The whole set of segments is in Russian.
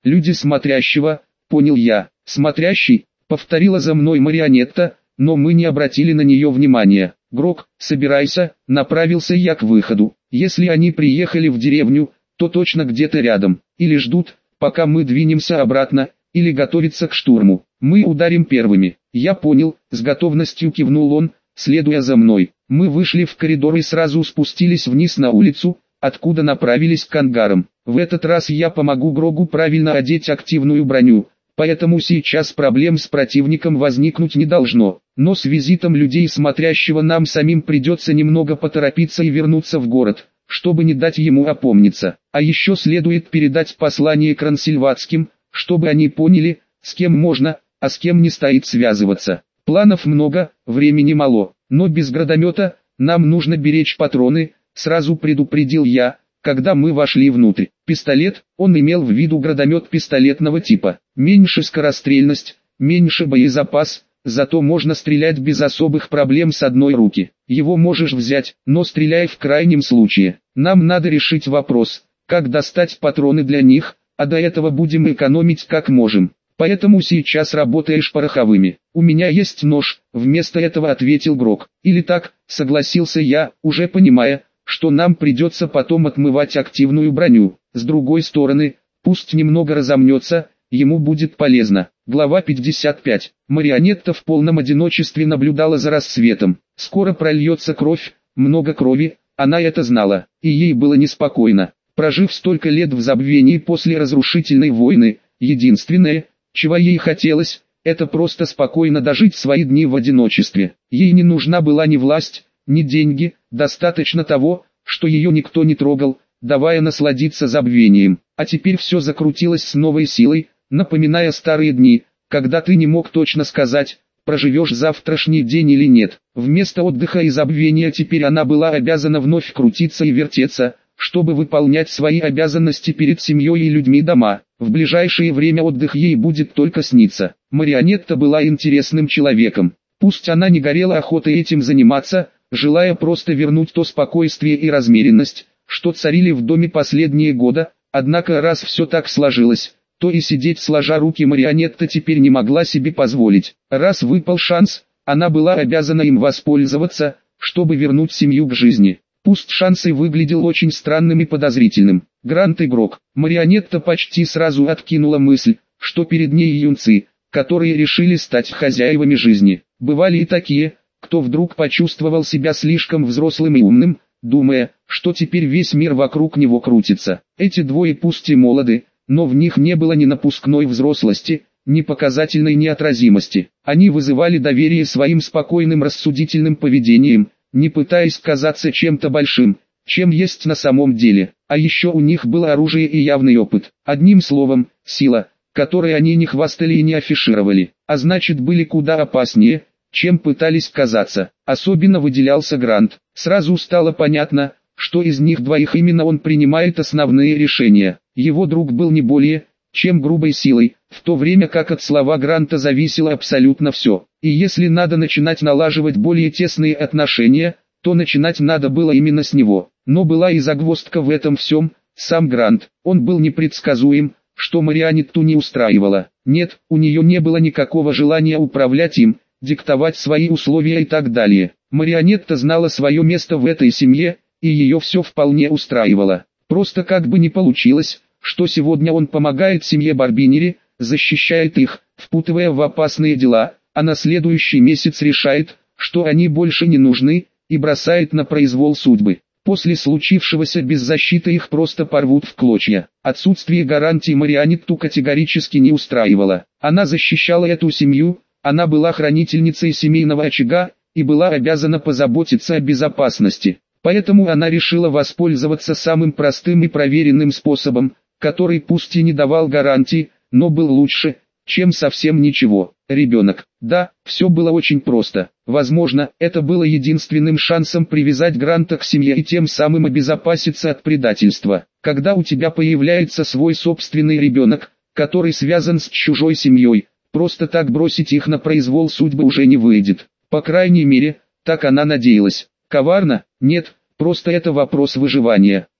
люди смотрящего, понял я. Смотрящий, повторила за мной марионетта, но мы не обратили на нее внимания. Грок, собирайся, направился я к выходу. Если они приехали в деревню, то точно где-то рядом, или ждут, пока мы двинемся обратно, или готовятся к штурму. Мы ударим первыми. Я понял, с готовностью кивнул он, следуя за мной. Мы вышли в коридор и сразу спустились вниз на улицу, откуда направились к ангарам. В этот раз я помогу Грогу правильно одеть активную броню, поэтому сейчас проблем с противником возникнуть не должно. Но с визитом людей смотрящего нам самим придется немного поторопиться и вернуться в город, чтобы не дать ему опомниться. А еще следует передать послание Крансильватским, чтобы они поняли, с кем можно, а с кем не стоит связываться. Планов много, времени мало, но без градомета нам нужно беречь патроны, сразу предупредил я, когда мы вошли внутрь. Пистолет, он имел в виду градомет пистолетного типа. Меньше скорострельность, меньше боезапас, зато можно стрелять без особых проблем с одной руки. Его можешь взять, но стреляй в крайнем случае. Нам надо решить вопрос, как достать патроны для них, а до этого будем экономить как можем. Поэтому сейчас работаешь пороховыми. У меня есть нож, вместо этого ответил Грок. Или так, согласился я, уже понимая, что нам придется потом отмывать активную броню. С другой стороны, пусть немного разомнется, ему будет полезно. Глава 55. Марионетта в полном одиночестве наблюдала за рассветом. Скоро прольется кровь, много крови, она это знала, и ей было неспокойно. Прожив столько лет в забвении после разрушительной войны, единственное, чего ей хотелось, это просто спокойно дожить свои дни в одиночестве. Ей не нужна была ни власть, ни деньги, достаточно того, что ее никто не трогал, давая насладиться забвением. А теперь все закрутилось с новой силой, напоминая старые дни, когда ты не мог точно сказать, проживешь завтрашний день или нет. Вместо отдыха и забвения теперь она была обязана вновь крутиться и вертеться, чтобы выполнять свои обязанности перед семьей и людьми дома. В ближайшее время отдых ей будет только сниться. Марионетта была интересным человеком. Пусть она не горела охотой этим заниматься, желая просто вернуть то спокойствие и размеренность, что царили в доме последние годы, однако раз все так сложилось, то и сидеть сложа руки марионетта теперь не могла себе позволить. Раз выпал шанс, она была обязана им воспользоваться, чтобы вернуть семью к жизни. Пусть шанс и выглядел очень странным и подозрительным. Грант игрок. Марионетта почти сразу откинула мысль, что перед ней юнцы, которые решили стать хозяевами жизни. Бывали и такие, кто вдруг почувствовал себя слишком взрослым и умным, думая, что теперь весь мир вокруг него крутится. Эти двое пусть и молоды, но в них не было ни напускной взрослости, ни показательной неотразимости. Они вызывали доверие своим спокойным рассудительным поведением, не пытаясь казаться чем-то большим, чем есть на самом деле. А еще у них было оружие и явный опыт. Одним словом, сила, которой они не хвастали и не афишировали, а значит были куда опаснее, чем пытались казаться. Особенно выделялся Грант. Сразу стало понятно, что из них двоих именно он принимает основные решения. Его друг был не более, чем грубой силой, в то время как от слова Гранта зависело абсолютно все. И если надо начинать налаживать более тесные отношения, то начинать надо было именно с него. Но была и загвоздка в этом всем, сам Грант. Он был непредсказуем, что марионетту не устраивало. Нет, у нее не было никакого желания управлять им, диктовать свои условия и так далее. Марионетта знала свое место в этой семье, и ее все вполне устраивало. Просто как бы не получилось, что сегодня он помогает семье Барбинери, защищает их, впутывая в опасные дела, а на следующий месяц решает, что они больше не нужны, и бросает на произвол судьбы. После случившегося без защиты их просто порвут в клочья. Отсутствие гарантий марионетту категорически не устраивало. Она защищала эту семью, она была хранительницей семейного очага, и была обязана позаботиться о безопасности. Поэтому она решила воспользоваться самым простым и проверенным способом, который пусть и не давал гарантий, но был лучше, чем совсем ничего. Ребенок. Да, все было очень просто. Возможно, это было единственным шансом привязать Гранта к семье и тем самым обезопаситься от предательства. Когда у тебя появляется свой собственный ребенок, который связан с чужой семьей, просто так бросить их на произвол судьбы уже не выйдет. По крайней мере, так она надеялась. Коварно? Нет, просто это вопрос выживания.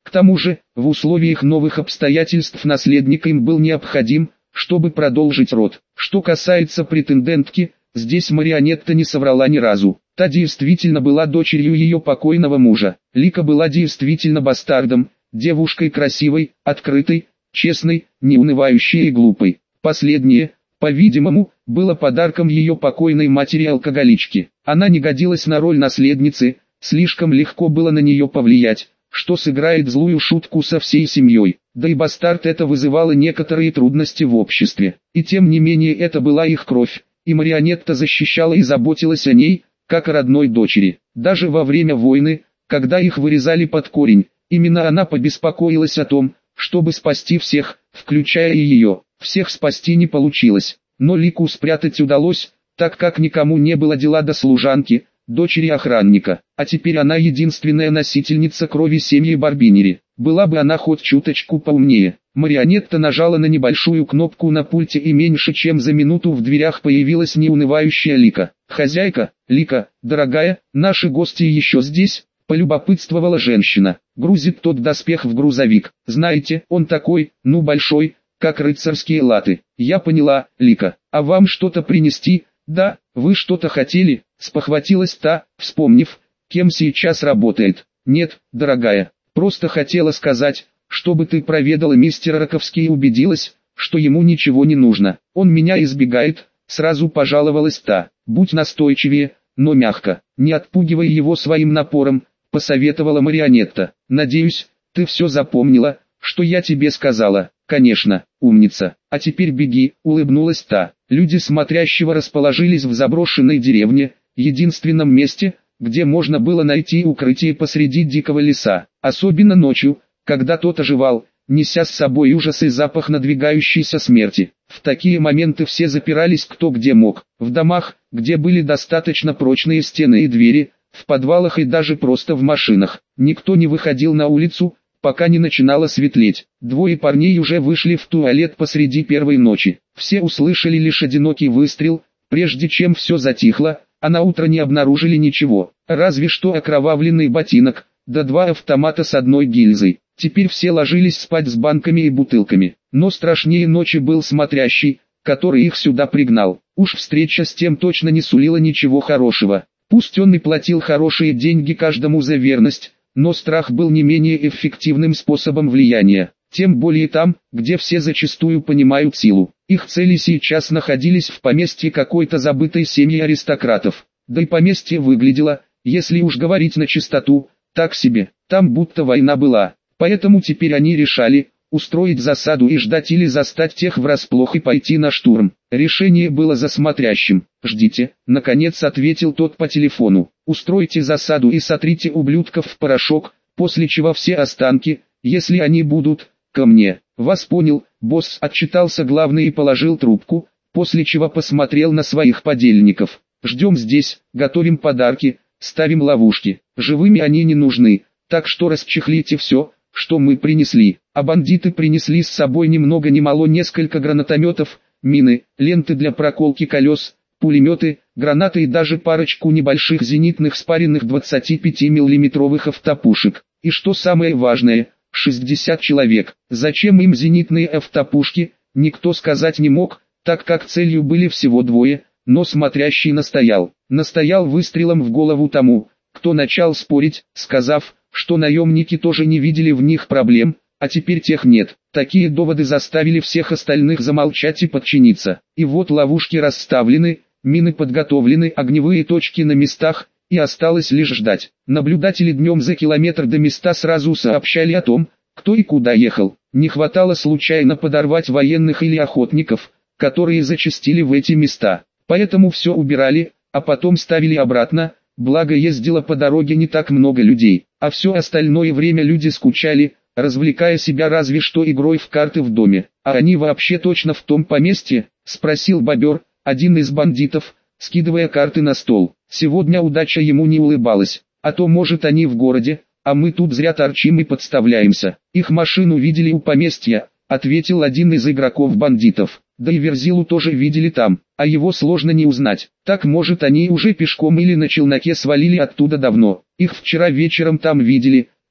К тому же, в условиях новых обстоятельств наследник им был необходим, чтобы продолжить род. Что касается претендентки, здесь Марионетта не соврала ни разу. Та действительно была дочерью ее покойного мужа. Лика была действительно бастардом, девушкой красивой, открытой, честной, неунывающей и глупой. Последнее, по-видимому, было подарком ее покойной матери-алкоголички. Она не годилась на роль наследницы, слишком легко было на нее повлиять, что сыграет злую шутку со всей семьей. Да и бастард это вызывало некоторые трудности в обществе. И тем не менее это была их кровь, и Марионетта защищала и заботилась о ней, как о родной дочери. Даже во время войны, когда их вырезали под корень, именно она побеспокоилась о том, чтобы спасти всех, включая и ее. Всех спасти не получилось, но Лику спрятать удалось, так как никому не было дела до служанки, дочери охранника. А теперь она единственная носительница крови семьи Барбинери. Была бы она хоть чуточку поумнее. Марионетта нажала на небольшую кнопку на пульте, и меньше чем за минуту в дверях появилась неунывающая Лика. «Хозяйка, Лика, дорогая, наши гости еще здесь?» — полюбопытствовала женщина. «Грузит тот доспех в грузовик. Знаете, он такой, большой, как рыцарские латы». «Я поняла, Лика. А вам что-то принести?» «Да, вы что-то хотели?» — спохватилась та, вспомнив, кем сейчас работает. «Нет, дорогая, просто хотела сказать, чтобы ты проведала мистера Раковски и убедилась, что ему ничего не нужно. Он меня избегает», — сразу пожаловалась та. «Будь настойчивее, но мягко, не отпугивай его своим напором», — посоветовала Марионетта. «Надеюсь, ты все запомнила, что я тебе сказала». «Конечно, умница. А теперь беги», — улыбнулась та. Люди смотрящего расположились в заброшенной деревне, единственном месте, где можно было найти укрытие посреди дикого леса, особенно ночью, когда тот оживал, неся с собой ужас и запах надвигающейся смерти. В такие моменты все запирались кто где мог, в домах, где были достаточно прочные стены и двери, в подвалах и даже просто в машинах. Никто не выходил на улицу, пока не начинало светлеть. Двое парней уже вышли в туалет посреди первой ночи. Все услышали лишь одинокий выстрел, прежде чем все затихло, а на утро не обнаружили ничего, разве что окровавленный ботинок, да 2 автомата с одной гильзой. Теперь все ложились спать с банками и бутылками. Но страшнее ночи был смотрящий, который их сюда пригнал. Уж встреча с тем точно не сулила ничего хорошего. Пусть он и платил хорошие деньги каждому за верность, но страх был не менее эффективным способом влияния, тем более там, где все зачастую понимают силу. Их цели сейчас находились в поместье какой-то забытой семьи аристократов. Да и поместье выглядело, если уж говорить на чистоту, так себе, там будто война была. Поэтому теперь они решали, устроить засаду и ждать или застать тех врасплох и пойти на штурм. Решение было за смотрящим. «Ждите», — наконец ответил тот по телефону. «Устройте засаду и сотрите ублюдков в порошок, после чего все останки, если они будут, ко мне». «Вас понял», — босс отчитался главный и положил трубку, после чего посмотрел на своих подельников. «Ждем здесь, готовим подарки, ставим ловушки. Живыми они не нужны, так что расчехлите все, что мы принесли». А бандиты принесли с собой ни много ни мало несколько гранатометов, мины, ленты для проколки колес, пулеметы, гранаты и даже парочку небольших зенитных спаренных 25-миллиметровых автопушек. И что самое важное, 60 человек. Зачем им зенитные автопушки, никто сказать не мог, так как целью были всего двое, но смотрящий настоял. Настоял выстрелом в голову тому, кто начал спорить, сказав, что наемники тоже не видели в них проблем, а теперь тех нет. Такие доводы заставили всех остальных замолчать и подчиниться. И вот ловушки расставлены, мины подготовлены, огневые точки на местах, и осталось лишь ждать. Наблюдатели днем за километр до места сразу сообщали о том, кто и куда ехал. Не хватало случайно подорвать военных или охотников, которые зачастили в эти места. Поэтому все убирали, а потом ставили обратно, благо ездило по дороге не так много людей. А все остальное время люди скучали, развлекая себя разве что игрой в карты в доме. «А они вообще точно в том поместье?» — спросил бобер, один из бандитов, скидывая карты на стол. Сегодня удача ему не улыбалась. «А то может они в городе, а мы тут зря торчим и подставляемся». «Их машину видели у поместья», — ответил один из игроков-бандитов. «Да и Верзилу тоже видели там, а его сложно не узнать. Так может они уже пешком или на челноке свалили оттуда давно. Их вчера вечером там видели», —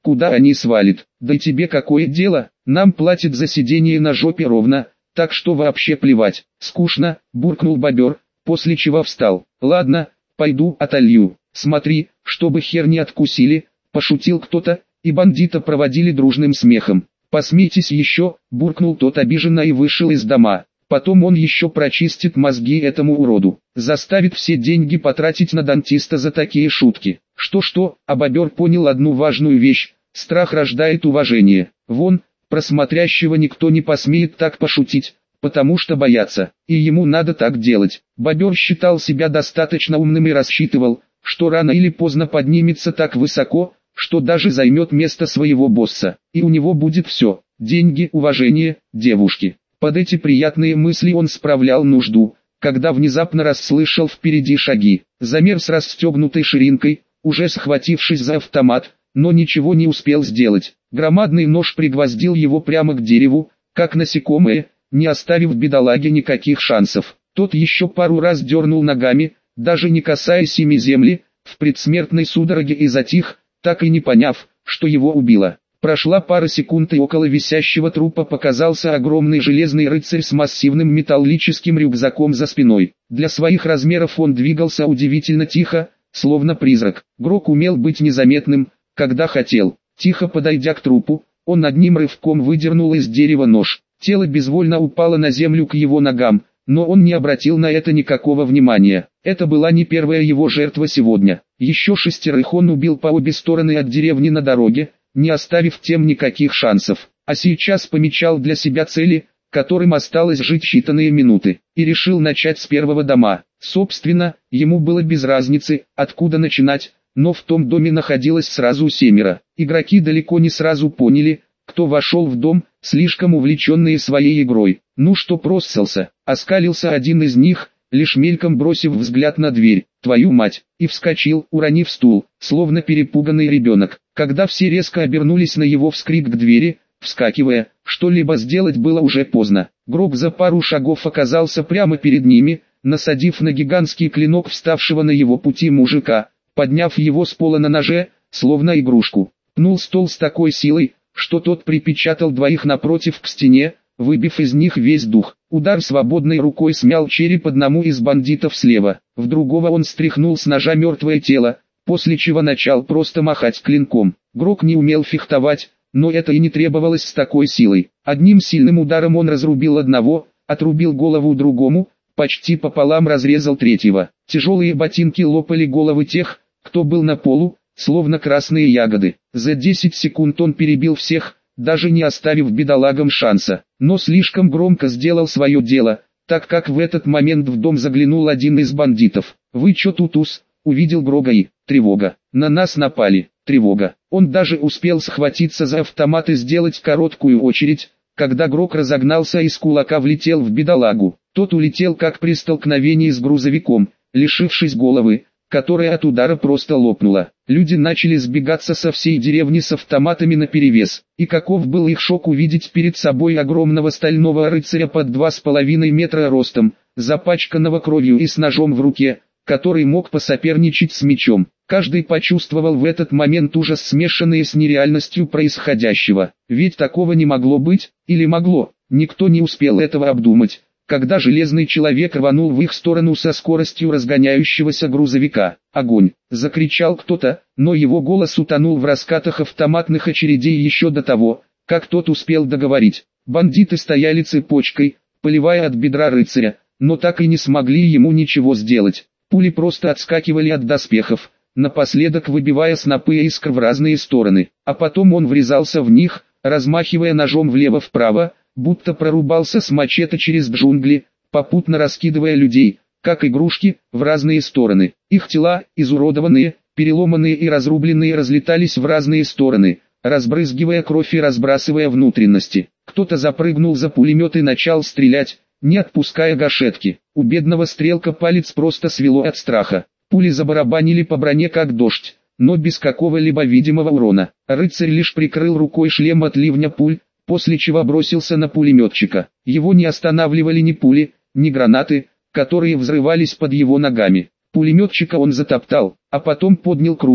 куда они свалят. Да тебе какое дело, нам платят за сидение на жопе ровно, так что вообще плевать. Скучно, буркнул бобер, после чего встал. Ладно, пойду отолью. Смотри, чтобы хер не откусили, пошутил кто-то, и бандита проводили дружным смехом. «Посмейтесь еще», – буркнул тот обиженно и вышел из дома. Потом он еще прочистит мозги этому уроду, заставит все деньги потратить на дантиста за такие шутки. Что-что, а бобер понял одну важную вещь: страх рождает уважение. Вон, про смотрящего никто не посмеет так пошутить, потому что боятся, и ему надо так делать. Бобер считал себя достаточно умным и рассчитывал, что рано или поздно поднимется так высоко, что даже займет место своего босса, и у него будет все: деньги, уважение, девушки. Под эти приятные мысли он справлял нужду, когда внезапно расслышал впереди шаги. Замер с расстегнутой ширинкой, уже схватившись за автомат, но ничего не успел сделать. Громадный нож пригвоздил его прямо к дереву, как насекомое, не оставив бедолаге никаких шансов. Тот еще пару раз дернул ногами, даже не касаясь ими земли, в предсмертной судороге, и затих, так и не поняв, что его убило. Прошла пара секунд, и около висящего трупа показался огромный железный рыцарь с массивным металлическим рюкзаком за спиной. Для своих размеров он двигался удивительно тихо, словно призрак. Грок умел быть незаметным, когда хотел. Тихо подойдя к трупу, он одним рывком выдернул из дерева нож. Тело безвольно упало на землю к его ногам, но он не обратил на это никакого внимания. Это была не первая его жертва сегодня. Еще 6 он убил по обе стороны от деревни на дороге, не оставив тем никаких шансов. А сейчас помечал для себя цели, которым осталось жить считанные минуты, и решил начать с первого дома. Собственно, ему было без разницы, откуда начинать, но в том доме находилось сразу 7. Игроки далеко не сразу поняли, кто вошел в дом, слишком увлеченные своей игрой. «Ну что просался?» — оскалился один из них, лишь мельком бросив взгляд на дверь. «Твою мать!» — и вскочил, уронив стул, словно перепуганный ребенок. Когда все резко обернулись на его вскрик к двери, вскакивая, что-либо сделать было уже поздно. Грок за пару шагов оказался прямо перед ними, насадив на гигантский клинок вставшего на его пути мужика, подняв его с пола на ноже, словно игрушку. Пнул стол с такой силой, что тот припечатал двоих напротив к стене, выбив из них весь дух. Удар свободной рукой смял череп одному из бандитов слева, в другого он стряхнул с ножа мертвое тело, после чего начал просто махать клинком. Грок не умел фехтовать, но это и не требовалось с такой силой. Одним сильным ударом он разрубил одного, отрубил голову другому, почти пополам разрезал третьего. Тяжелые ботинки лопали головы тех, кто был на полу, словно красные ягоды. За 10 секунд он перебил всех, даже не оставив бедолагам шанса, но слишком громко сделал свое дело, так как в этот момент в дом заглянул один из бандитов. «Вы чё тут увидел Грога и тревога. На нас напали, тревога. Он даже успел схватиться за автомат и сделать короткую очередь, когда Грог разогнался и с кулака влетел в бедолагу. Тот улетел как при столкновении с грузовиком, лишившись головы, которая от удара просто лопнула. Люди начали сбегаться со всей деревни с автоматами наперевес. И каков был их шок увидеть перед собой огромного стального рыцаря под 2,5 метра ростом, запачканного кровью и с ножом в руке, который мог посоперничать с мечом. Каждый почувствовал в этот момент ужас, смешанный с нереальностью происходящего. Ведь такого не могло быть, или могло, никто не успел этого обдумать, когда железный человек рванул в их сторону со скоростью разгоняющегося грузовика. «Огонь!» — закричал кто-то, но его голос утонул в раскатах автоматных очередей еще до того, как тот успел договорить. Бандиты стояли цепочкой, поливая от бедра рыцаря, но так и не смогли ему ничего сделать. Пули просто отскакивали от доспехов, напоследок выбивая снопы искр в разные стороны, а потом он врезался в них, размахивая ножом влево-вправо, будто прорубался с мачете через джунгли, попутно раскидывая людей, как игрушки, в разные стороны. Их тела, изуродованные, переломанные и разрубленные, разлетались в разные стороны, разбрызгивая кровь и разбрасывая внутренности. Кто-то запрыгнул за пулемет и начал стрелять, не отпуская гашетки. У бедного стрелка палец просто свело от страха. Пули забарабанили по броне как дождь, но без какого-либо видимого урона. Рыцарь лишь прикрыл рукой шлем от ливня пуль, после чего бросился на пулеметчика. Его не останавливали ни пули, ни гранаты, которые взрывались под его ногами. Пулеметчика он затоптал, а потом поднял крупный,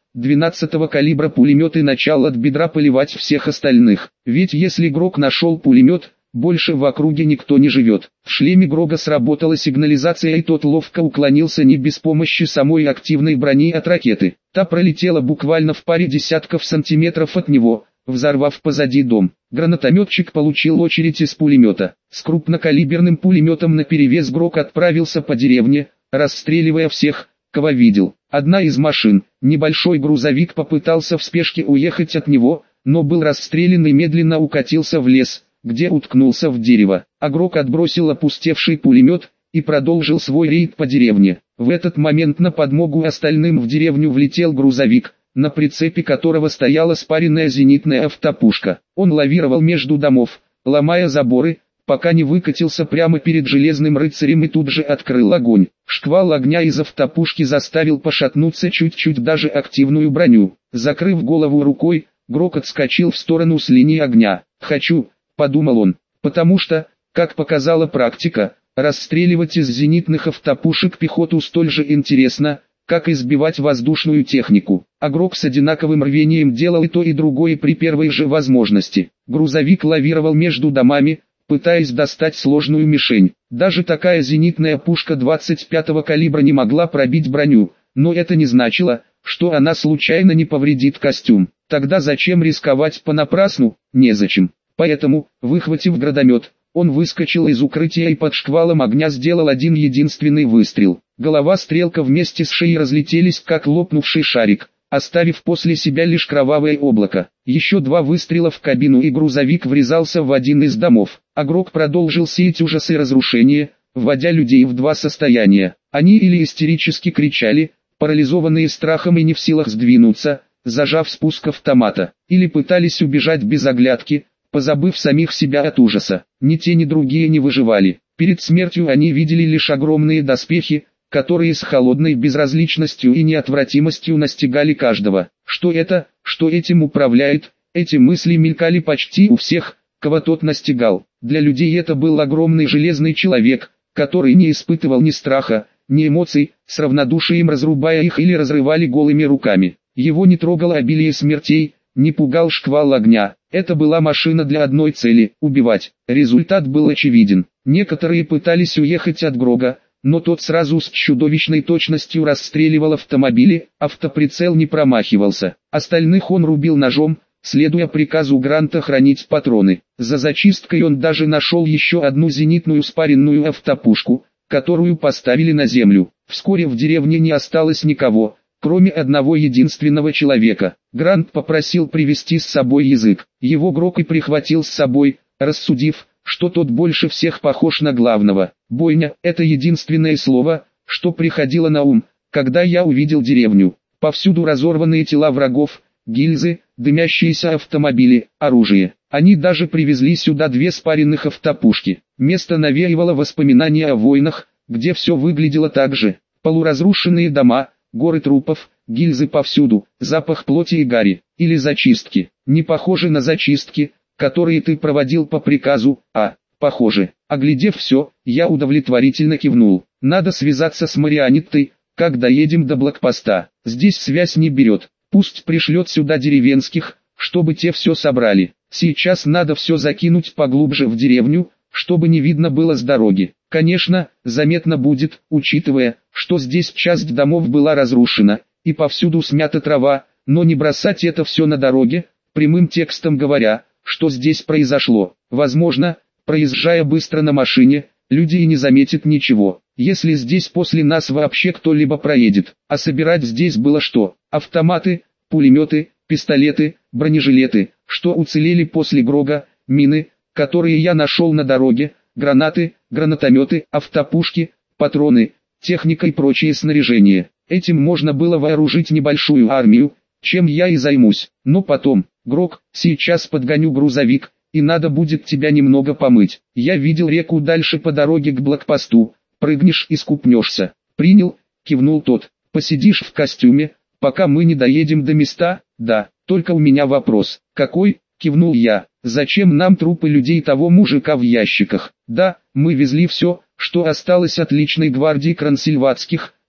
12-го калибра пулемет и начал от бедра поливать всех остальных. Ведь если Грок нашел пулемет, больше в округе никто не живет. В шлеме Грога сработала сигнализация, и тот ловко уклонился не без помощи самой активной брони от ракеты. Та пролетела буквально в паре десятков сантиметров от него, взорвав позади дом. Гранатометчик получил очередь из пулемета. С крупнокалиберным пулеметом наперевес Грок отправился по деревне, расстреливая всех, кого видел. Одна из машин, небольшой грузовик, попытался в спешке уехать от него, но был расстрелян и медленно укатился в лес, где уткнулся в дерево. А Грок отбросил опустевший пулемет и продолжил свой рейд по деревне. В этот момент на подмогу остальным в деревню влетел грузовик, на прицепе которого стояла спаренная зенитная автопушка. Он лавировал между домов, ломая заборы, пока не выкатился прямо перед Железным рыцарем и тут же открыл огонь. Шквал огня из автопушки заставил пошатнуться чуть-чуть даже активную броню. Закрыв голову рукой, Грок отскочил в сторону с линии огня. «Хочу», — подумал он, — «потому что, как показала практика, расстреливать из зенитных автопушек пехоту столь же интересно, как избивать воздушную технику». А Грок с одинаковым рвением делал и то и другое при первой же возможности. Грузовик лавировал между домами, пытаясь достать сложную мишень. Даже такая зенитная пушка 25-го калибра не могла пробить броню, но это не значило, что она случайно не повредит костюм. Тогда зачем рисковать понапрасну? Незачем. Поэтому, выхватив гранатомет, он выскочил из укрытия и под шквалом огня сделал один единственный выстрел. Голова стрелка вместе с шеей разлетелись, как лопнувший шарик, оставив после себя лишь кровавое облако. Еще два выстрела в кабину, и грузовик врезался в один из домов. А Грок продолжил сеять ужас и разрушение, вводя людей в два состояния. Они или истерически кричали, парализованные страхом и не в силах сдвинуться, зажав спуск автомата, или пытались убежать без оглядки, позабыв самих себя от ужаса. Ни те, ни другие не выживали. Перед смертью они видели лишь огромные доспехи, которые с холодной безразличностью и неотвратимостью настигали каждого. Что это, что этим управляет, эти мысли мелькали почти у всех, кого тот настигал. Для людей это был огромный железный человек, который не испытывал ни страха, ни эмоций, с равнодушием разрубая их или разрывали голыми руками. Его не трогало обилие смертей, не пугал шквал огня. Это была машина для одной цели – убивать. Результат был очевиден. Некоторые пытались уехать от Грога, но тот сразу с чудовищной точностью расстреливал автомобили, автоприцел не промахивался. Остальных он рубил ножом, следуя приказу Гранта хранить патроны. За зачисткой он даже нашел еще одну зенитную спаренную автопушку, которую поставили на землю. Вскоре в деревне не осталось никого, кроме одного единственного человека. Грант попросил привезти с собой язык. Его Грок и прихватил с собой, рассудив, что тот больше всех похож на главного. Бойня – это единственное слово, что приходило на ум, когда я увидел деревню. Повсюду разорванные тела врагов, гильзы, дымящиеся автомобили, оружие. Они даже привезли сюда две спаренных автопушки. Место навеивало воспоминания о войнах, где все выглядело так же. Полуразрушенные дома, горы трупов, гильзы повсюду, запах плоти и гари. Или зачистки. Не похожи на зачистки, которые ты проводил по приказу, а похоже. Оглядев все, я удовлетворительно кивнул. Надо связаться с Марионеттой, как доедем до блокпоста. Здесь связь не берет. Пусть пришлет сюда деревенских, чтобы те все собрали. Сейчас надо все закинуть поглубже в деревню, чтобы не видно было с дороги. Конечно, заметно будет, учитывая, что здесь часть домов была разрушена, и повсюду смята трава, но не бросать это все на дороге, прямым текстом говоря, что здесь произошло. Возможно, проезжая быстро на машине, люди и не заметят ничего, если здесь после нас вообще кто-либо проедет. А собирать здесь было что? Автоматы, пулеметы, пистолеты, бронежилеты, что уцелели после Грога, мины, которые я нашел на дороге, гранаты, гранатометы, автопушки, патроны, техника и прочее снаряжение. Этим можно было вооружить небольшую армию, чем я и займусь. Но потом, Грог, сейчас подгоню грузовик, и надо будет тебя немного помыть. Я видел реку дальше по дороге к блокпосту, прыгнешь и скупнешься. Принял, кивнул тот. Посидишь в костюме, пока мы не доедем до места? Да, только у меня вопрос. Какой? Кивнул я. Зачем нам трупы людей того мужика в ящиках? Да, мы везли все, что осталось от личной гвардии Крансильватских,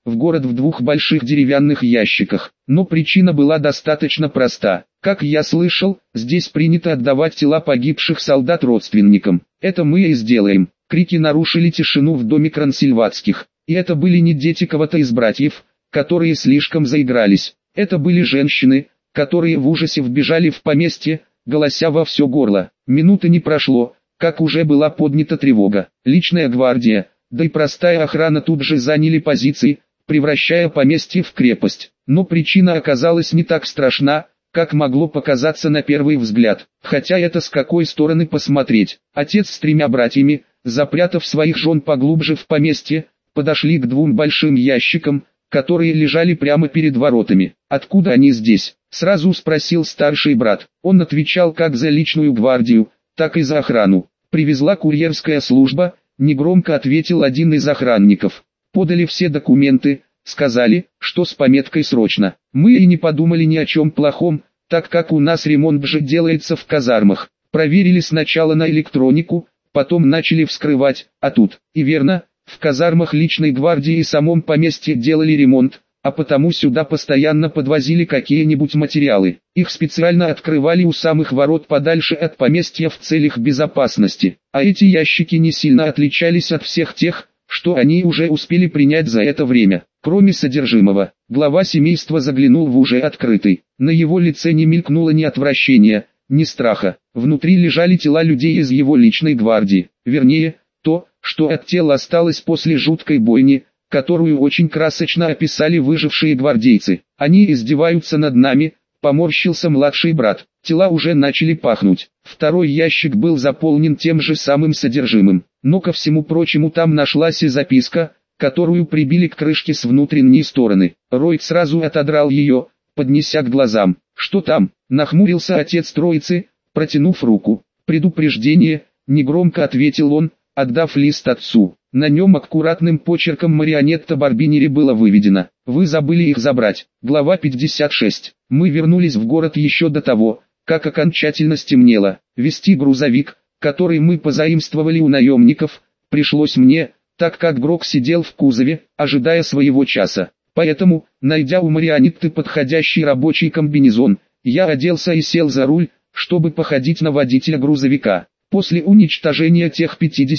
в город в двух больших деревянных ящиках. Но причина была достаточно проста. Как я слышал, здесь принято отдавать тела погибших солдат родственникам. Это мы и сделаем. Крики нарушили тишину в доме Крансильватских. И это были не дети кого-то из братьев, которые слишком заигрались. Это были женщины, которые в ужасе вбежали в поместье, голося во все горло. Минуты не прошло, как уже была поднята тревога. Личная гвардия, да и простая охрана тут же заняли позиции, превращая поместье в крепость. Но причина оказалась не так страшна, как могло показаться на первый взгляд. Хотя это с какой стороны посмотреть. Отец с 3 братьями, запрятав своих жен поглубже в поместье, подошли к 2 большим ящикам, которые лежали прямо перед воротами. «Откуда они здесь?» — сразу спросил старший брат. Он отвечал как за личную гвардию, так и за охрану. «Привезла курьерская служба», — негромко ответил один из охранников. «Подали все документы, сказали, что с пометкой «срочно». Мы и не подумали ни о чем плохом, так как у нас ремонт же делается в казармах. Проверили сначала на электронику, потом начали вскрывать, а тут, и верно, в казармах личной гвардии и самом поместье делали ремонт, а потому сюда постоянно подвозили какие-нибудь материалы. Их специально открывали у самых ворот подальше от поместья в целях безопасности. А эти ящики не сильно отличались от всех тех, что они уже успели принять за это время. Кроме содержимого, глава семейства заглянул в уже открытый. На его лице не мелькнуло ни отвращения, ни страха. Внутри лежали тела людей из его личной гвардии. Вернее, то, что от тел осталось после жуткой бойни, которую очень красочно описали выжившие гвардейцы. «Они издеваются над нами», — поморщился младший брат. Тела уже начали пахнуть. Второй ящик был заполнен тем же самым содержимым. Но ко всему прочему там нашлась и записка, которую прибили к крышке с внутренней стороны. Ройд сразу отодрал ее, поднеся к глазам. «Что там?» — нахмурился отец троицы, протянув руку. «Предупреждение», — негромко ответил он, отдав лист отцу. На нем аккуратным почерком марионетта Барбинери было выведено: «Вы забыли их забрать». Глава 56. Мы вернулись в город еще до того, как окончательно стемнело. Вести грузовик, который мы позаимствовали у наемников, пришлось мне, так как Грок сидел в кузове, ожидая своего часа. Поэтому, найдя у марионетты подходящий рабочий комбинезон, я оделся и сел за руль, чтобы походить на водителя грузовика. После уничтожения тех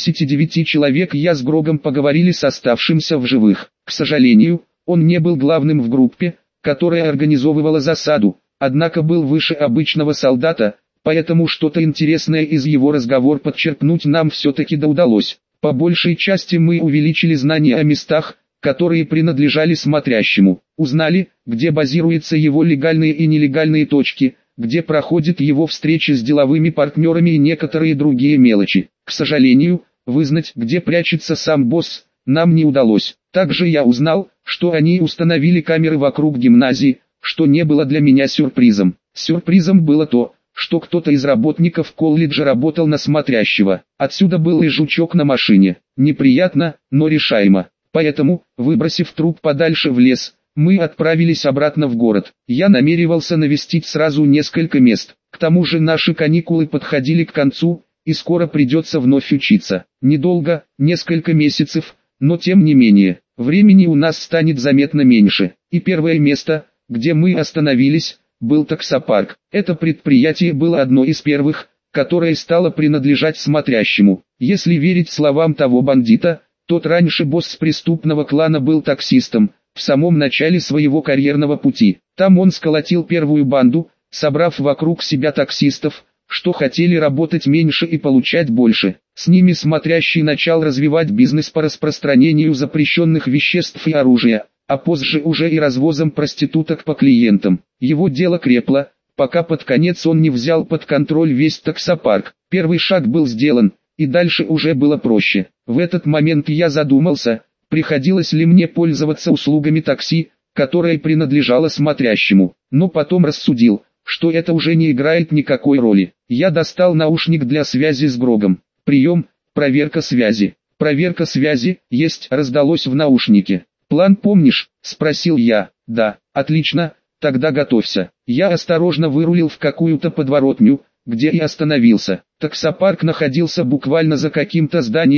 59 человек я с Грогом поговорили с оставшимся в живых. К сожалению, он не был главным в группе, которая организовывала засаду, однако был выше обычного солдата, поэтому что-то интересное из его разговора подчеркнуть нам все-таки да удалось. По большей части мы увеличили знания о местах, которые принадлежали смотрящему, узнали, где базируются его легальные и нелегальные точки, где проходят его встречи с деловыми партнерами и некоторые другие мелочи. К сожалению, вызнать, где прячется сам босс, нам не удалось. Также я узнал, что они установили камеры вокруг гимназии, что не было для меня сюрпризом. Сюрпризом было то, что кто-то из работников колледжа работал на смотрящего. Отсюда был и жучок на машине. Неприятно, но решаемо. Поэтому, выбросив труп подальше в лес, мы отправились обратно в город. Я намеревался навестить сразу несколько мест. К тому же наши каникулы подходили к концу, и скоро придется вновь учиться. Недолго, несколько месяцев, но тем не менее, времени у нас станет заметно меньше. И первое место, где мы остановились, был таксопарк. Это предприятие было одно из первых, которое стало принадлежать смотрящему. Если верить словам того бандита, тот раньше босс преступного клана был таксистом, в самом начале своего карьерного пути. Там он сколотил первую банду, собрав вокруг себя таксистов, что хотели работать меньше и получать больше. С ними смотрящий начал развивать бизнес по распространению запрещенных веществ и оружия, а позже уже и развозом проституток по клиентам. Его дело крепло, пока под конец он не взял под контроль весь таксопарк. Первый шаг был сделан, и дальше уже было проще. В этот момент я задумался, приходилось ли мне пользоваться услугами такси, которое принадлежало смотрящему, но потом рассудил, что это уже не играет никакой роли. Я достал наушник для связи с Грогом. «Прием, проверка связи». «Проверка связи, есть», раздалось в наушнике. «План помнишь?» — спросил я. «Да, отлично, тогда готовься». Я осторожно вырулил в какую-то подворотню, где и остановился. Таксопарк находился буквально за каким-то зданием,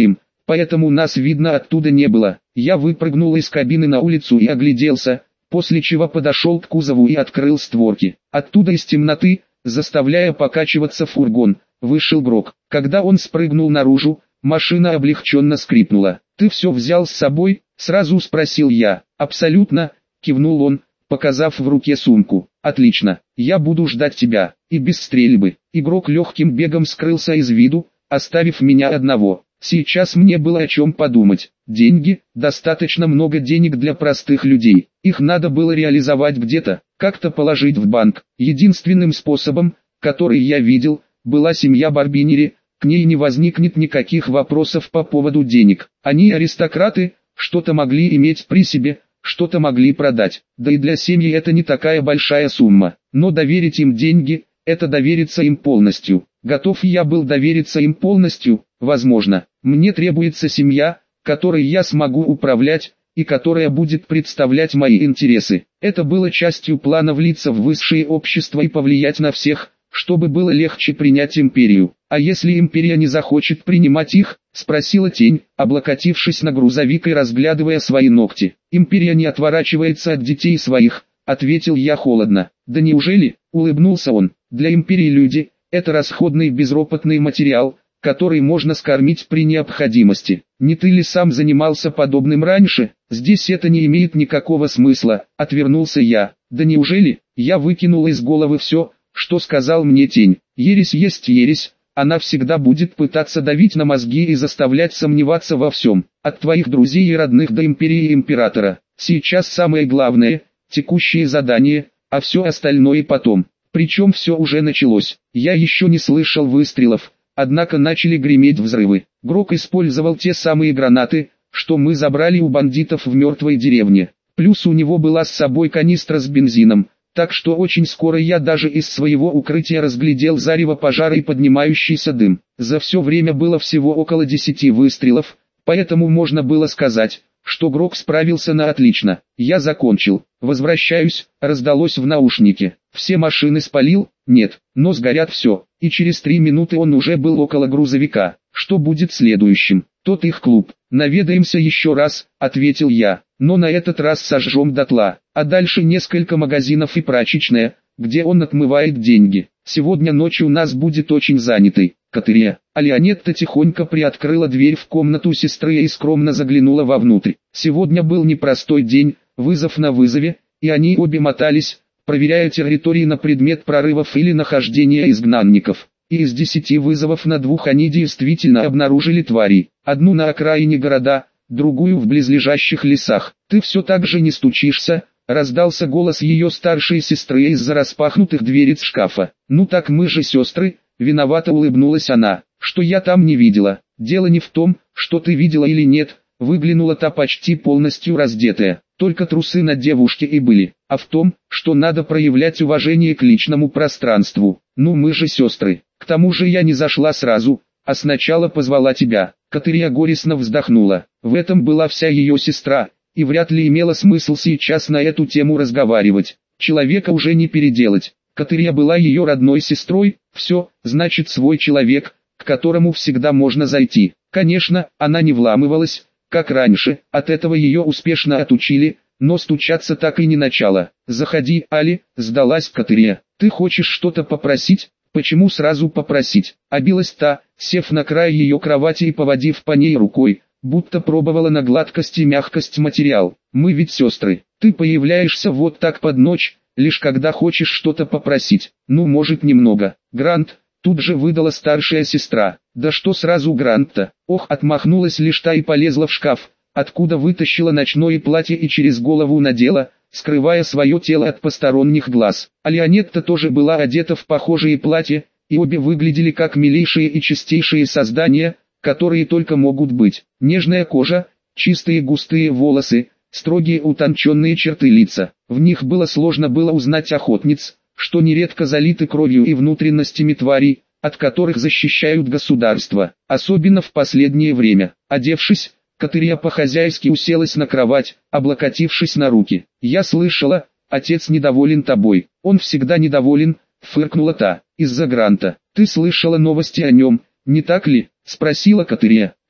поэтому нас видно оттуда не было. Я выпрыгнул из кабины на улицу и огляделся, после чего подошел к кузову и открыл створки. Оттуда из темноты, заставляя покачиваться фургон, вышел Грок. Когда он спрыгнул наружу, машина облегченно скрипнула. «Ты все взял с собой?» — сразу спросил я. «Абсолютно», — кивнул он, показав в руке сумку. «Отлично, я буду ждать тебя». И без стрельбы. Игрок легким бегом скрылся из виду, оставив меня одного. Сейчас мне было о чем подумать. Деньги, достаточно много денег для простых людей. Их надо было реализовать где-то, как-то положить в банк. Единственным способом, который я видел, была семья Барбинери. К ней не возникнет никаких вопросов по поводу денег. Они аристократы, что-то могли иметь при себе, что-то могли продать. Да и для семьи это не такая большая сумма. Но доверить им деньги – это довериться им полностью. Готов я был довериться им полностью? Возможно. Мне требуется семья, которой я смогу управлять, и которая будет представлять мои интересы. Это было частью плана влиться в высшее общество и повлиять на всех, чтобы было легче принять империю. «А если империя не захочет принимать их?» – спросила тень, облокотившись на грузовик и разглядывая свои ногти. «Империя не отворачивается от детей своих», – ответил я холодно. «Да неужели?» – улыбнулся он. «Для империи люди – это расходный безропотный материал, который можно скормить при необходимости. Не ты ли сам занимался подобным раньше? Здесь это не имеет никакого смысла», – отвернулся я. «Да неужели?» Я выкинул из головы все, что сказал мне тень. Ересь есть ересь, она всегда будет пытаться давить на мозги и заставлять сомневаться во всем. От твоих друзей и родных до империи и императора. Сейчас самое главное – текущие задания, а все остальное потом. Причем все уже началось. Я еще не слышал выстрелов, однако начали греметь взрывы. Грок использовал те самые гранаты, что мы забрали у бандитов в мертвой деревне. Плюс у него была с собой канистра с бензином. Так что очень скоро я даже из своего укрытия разглядел зарево пожара и поднимающийся дым. За все время было всего около 10 выстрелов, поэтому можно было сказать, что Грок справился на отлично. Я закончил. «Возвращаюсь», раздалось в наушнике. «Все машины спалил?» «Нет, но сгорят все». И через 3 минуты он уже был около грузовика. «Что будет следующим?» «Тот их клуб. Наведаемся еще раз», ответил я. «Но на этот раз сожжем дотла, а дальше несколько магазинов и прачечная, где он отмывает деньги. Сегодня ночью у нас будет очень занятой». «Катырия». А Леонетта тихонько приоткрыла дверь в комнату сестры и скромно заглянула вовнутрь. Сегодня был непростой день, вызов на вызове, и они обе мотались, проверяя территории на предмет прорывов или нахождения изгнанников. И из 10 вызовов на 2 они действительно обнаружили тварей. Одну на окраине города, другую в близлежащих лесах. «Ты все так же не стучишься?» — раздался голос ее старшей сестры из-за распахнутых дверец шкафа. «Ну так мы же сестры», — виновато улыбнулась она. «Что я там не видела? Дело не в том, что ты видела или нет», — выглянула та почти полностью раздетая. «Только трусы на девушке и были, а в том, что надо проявлять уважение к личному пространству. Ну мы же сестры. К тому же я не зашла сразу, а сначала позвала тебя». Катырия горестно вздохнула. В этом была вся ее сестра, и вряд ли имело смысл сейчас на эту тему разговаривать. Человека уже не переделать. Катырия была ее родной сестрой, все, значит свой человек, к которому всегда можно зайти. Конечно, она не вламывалась, как раньше, от этого ее успешно отучили, но стучаться так и не начала. «Заходи, Али», сдалась Катырия. «Ты хочешь что-то попросить?» «Почему сразу попросить?» Обилась та, сев на край ее кровати и поводив по ней рукой, будто пробовала на гладкость и мягкость материал. «Мы ведь сестры. Ты появляешься вот так под ночь, лишь когда хочешь что-то попросить. Ну может немного». «Грант», тут же выдала старшая сестра. «Да что сразу Грант-то?» Ох, отмахнулась лишь та и полезла в шкаф, откуда вытащила ночное платье и через голову надела, скрывая свое тело от посторонних глаз. А Леонетта тоже была одета в похожие платья, и обе выглядели как милейшие и чистейшие создания, которые только могут быть. Нежная кожа, чистые густые волосы, строгие утонченные черты лица. В них было сложно узнать охотниц, что нередко залиты кровью и внутренностями тварей, от которых защищают государство, особенно в последнее время. Одевшись, Катырия по-хозяйски уселась на кровать, облокотившись на руки. «Я слышала, отец недоволен тобой». «Он всегда недоволен», — фыркнула та. «Из-за Гранта. Ты слышала новости о нем, не так ли?» — спросила Катырия.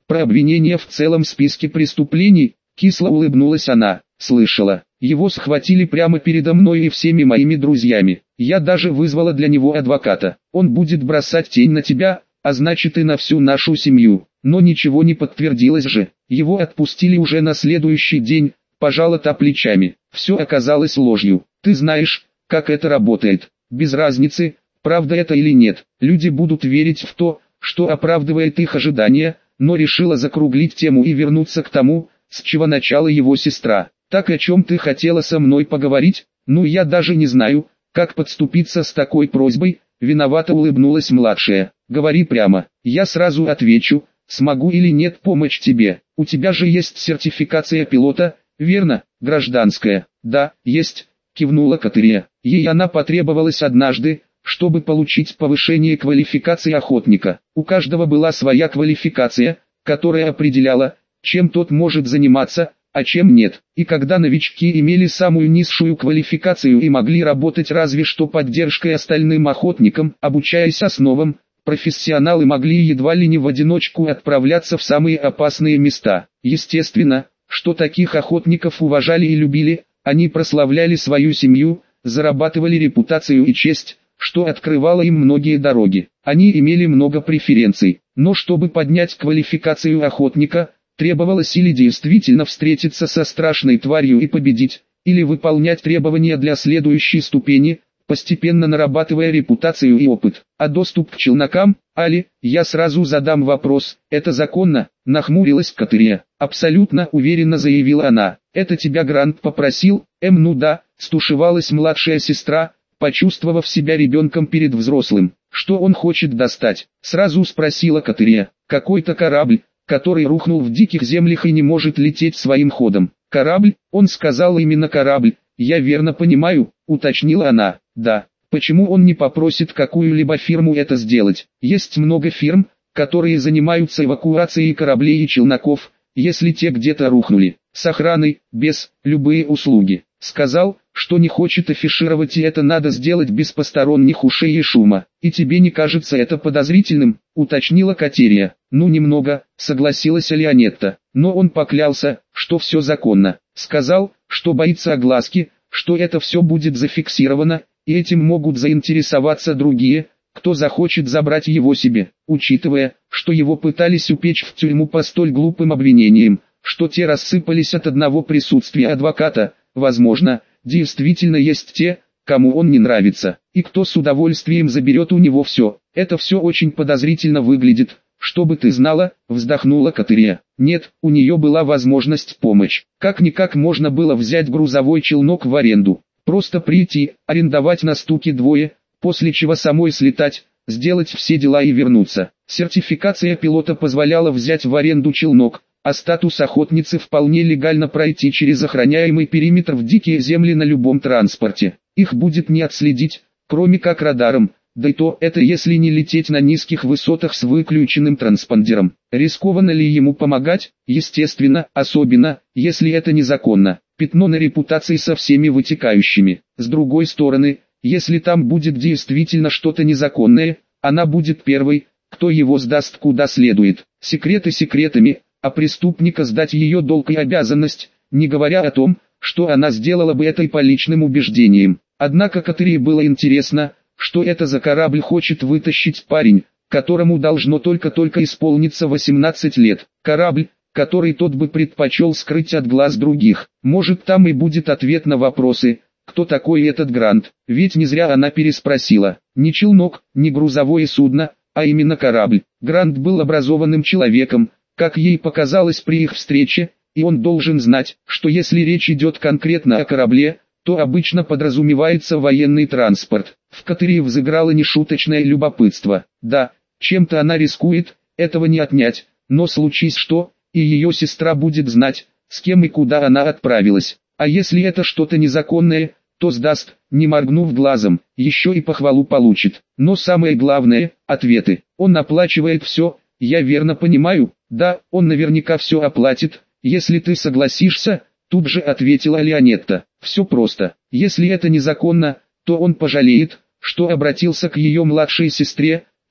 Про обвинения в целом списке преступлений, кисло улыбнулась она. Слышала, его схватили прямо передо мной и всеми моими друзьями. Я даже вызвала для него адвоката. Он будет бросать тень на тебя, а значит и на всю нашу семью. Но ничего не подтвердилось же. Его отпустили уже на следующий день, пожала та плечами. Все оказалось ложью. Ты знаешь, как это работает. Без разницы, правда это или нет. Люди будут верить в то, что оправдывает их ожидания, но решила закруглить тему и вернуться к тому, с чего начала его сестра. Так о чем ты хотела со мной поговорить? Ну я даже не знаю, как подступиться с такой просьбой, виновато улыбнулась младшая. Говори прямо, я сразу отвечу, смогу или нет помочь тебе. У тебя же есть сертификация пилота, верно, гражданская? Да, есть, кивнула Катырия. Ей она потребовалась однажды, чтобы получить повышение квалификации охотника. У каждого была своя квалификация, которая определяла, чем тот может заниматься, а чем нет. И когда новички имели самую низшую квалификацию и могли работать разве что поддержкой остальным охотникам, обучаясь основам, профессионалы могли едва ли не в одиночку отправляться в самые опасные места. Естественно, что таких охотников уважали и любили, они прославляли свою семью, зарабатывали репутацию и честь, что открывало им многие дороги. Они имели много преференций, но чтобы поднять квалификацию охотника, требовалось или действительно встретиться со страшной тварью и победить, или выполнять требования для следующей ступени, постепенно нарабатывая репутацию и опыт. А доступ к челнокам, Али, я сразу задам вопрос, это законно? Нахмурилась Катырия. Абсолютно уверенно заявила она. Это тебя Грант попросил? Ну да, стушевалась младшая сестра, почувствовав себя ребенком перед взрослым. Что он хочет достать? Сразу спросила Катырия. Какой-то корабль, который рухнул в диких землях и не может лететь своим ходом. Корабль, он сказал именно корабль, я верно понимаю, уточнила она. Да, почему он не попросит какую-либо фирму это сделать? Есть много фирм, которые занимаются эвакуацией кораблей и челноков, если те где-то рухнули, с охраной, без, любые услуги. Сказал, что не хочет афишировать, и это надо сделать без посторонних ушей и шума. И тебе не кажется это подозрительным, уточнила Катерия. Ну немного, согласилась Леонетта, но он поклялся, что все законно. Сказал, что боится огласки, что это все будет зафиксировано, и этим могут заинтересоваться другие, кто захочет забрать его себе. Учитывая, что его пытались упечь в тюрьму по столь глупым обвинениям, что те рассыпались от одного присутствия адвоката, возможно, действительно есть те, кому он не нравится, и кто с удовольствием заберет у него все. Это все очень подозрительно выглядит, чтобы ты знала, вздохнула Катырия. Нет, у нее была возможность помочь. Как-никак можно было взять грузовой челнок в аренду. Просто прийти, арендовать на стуке двое, после чего самой слетать, сделать все дела и вернуться. Сертификация пилота позволяла взять в аренду челнок, а статус охотницы вполне легально пройти через охраняемый периметр в дикие земли на любом транспорте. Их будет не отследить, кроме как радаром, да и то это если не лететь на низких высотах с выключенным транспондером. Рискованно ли ему помогать? Естественно, особенно, если это незаконно. Пятно на репутации со всеми вытекающими. С другой стороны, если там будет действительно что-то незаконное, она будет первой, кто его сдаст куда следует. Секреты секретами, а преступника сдать ее долг и обязанность, не говоря о том, что она сделала бы это и по личным убеждениям. Однако Катырии было интересно, что это за корабль хочет вытащить парень, которому должно только-только исполниться 18 лет. Корабль, который тот бы предпочел скрыть от глаз других. Может, там и будет ответ на вопросы, кто такой этот Грант, ведь не зря она переспросила. Не челнок, не грузовое судно, а именно корабль. Грант был образованным человеком, как ей показалось при их встрече, и он должен знать, что если речь идет конкретно о корабле, то обычно подразумевается военный транспорт. В Катырии взыграло нешуточное любопытство. Да, чем-то она рискует, этого не отнять, но случись что, и ее сестра будет знать, с кем и куда она отправилась. А если это что-то незаконное, то сдаст, не моргнув глазом, еще и похвалу получит. Но самое главное – ответы. Он оплачивает все, я верно понимаю? Да, он наверняка все оплатит, если ты согласишься, тут же ответила Леонетта. Все просто. Если это незаконно, то он пожалеет, что обратился к ее младшей сестре,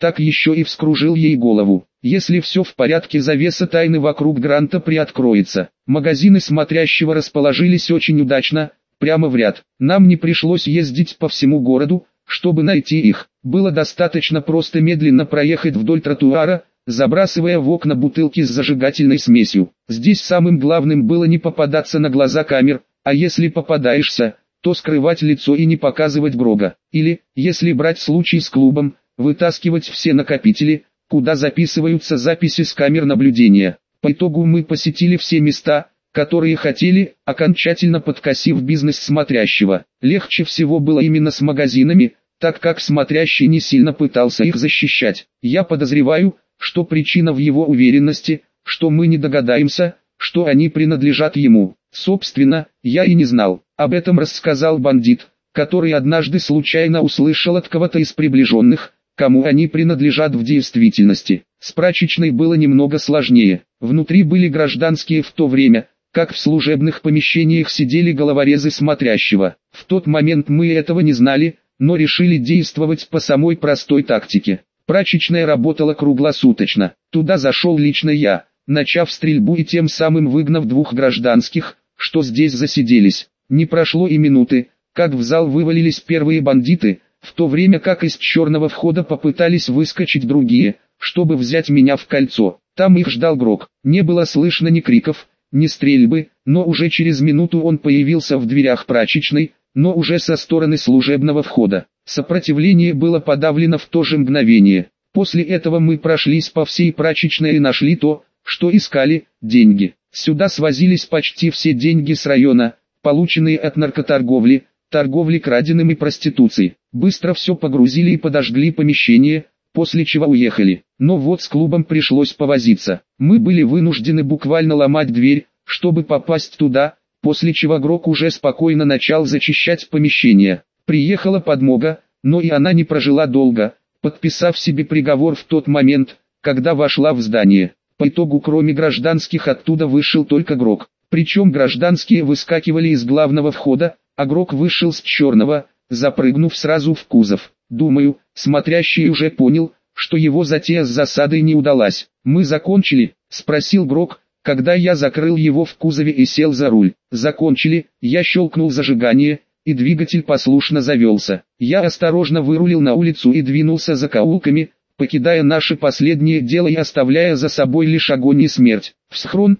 так еще и вскружил ей голову. Если все в порядке, завеса тайны вокруг Гранта приоткроется. Магазины смотрящего расположились очень удачно, прямо в ряд. Нам не пришлось ездить по всему городу, чтобы найти их. Было достаточно просто медленно проехать вдоль тротуара, забрасывая в окна бутылки с зажигательной смесью. Здесь самым главным было не попадаться на глаза камер, а если попадаешься, то скрывать лицо и не показывать Грога. Или, если брать случай с клубом, вытаскивать все накопители, куда записываются записи с камер наблюдения. По итогу мы посетили все места, которые хотели, окончательно подкосив бизнес смотрящего. Легче всего было именно с магазинами, так как смотрящий не сильно пытался их защищать. Я подозреваю, что причина в его уверенности, что мы не догадаемся, что они принадлежат ему. Собственно, я и не знал. Об этом рассказал бандит, который однажды случайно услышал от кого-то из приближенных, кому они принадлежат в действительности. С прачечной было немного сложнее. Внутри были гражданские, в то время как в служебных помещениях сидели головорезы смотрящего. В тот момент мы этого не знали, но решили действовать по самой простой тактике. Прачечная работала круглосуточно. Туда зашел лично я, начав стрельбу и тем самым выгнав двух гражданских, что здесь засиделись. Не прошло и минуты, как в зал вывалились первые бандиты, в то время как из черного входа попытались выскочить другие, чтобы взять меня в кольцо. Там их ждал Грог. Не было слышно ни криков, ни стрельбы, но уже через минуту он появился в дверях прачечной, но уже со стороны служебного входа. Сопротивление было подавлено в то же мгновение. После этого мы прошлись по всей прачечной и нашли то, что искали – деньги. Сюда свозились почти все деньги с района, полученные от наркоторговли, торговли краденым и проституции. Быстро все погрузили и подожгли помещение, после чего уехали. Но вот с клубом пришлось повозиться. Мы были вынуждены буквально ломать дверь, чтобы попасть туда, после чего Грог уже спокойно начал зачищать помещение. Приехала подмога, но и она не прожила долго, подписав себе приговор в тот момент, когда вошла в здание. По итогу кроме гражданских оттуда вышел только Грог. Причем гражданские выскакивали из главного входа, а Грог вышел с черного, запрыгнув сразу в кузов. Думаю, смотрящий уже понял, что его затея с засадой не удалась. «Мы закончили?» – спросил Грог, когда я закрыл его в кузове и сел за руль. «Закончили», я щелкнул зажигание, и двигатель послушно завелся. Я осторожно вырулил на улицу и двинулся закоулками, покидая наше последнее дело и оставляя за собой лишь огонь и смерть. В схрон,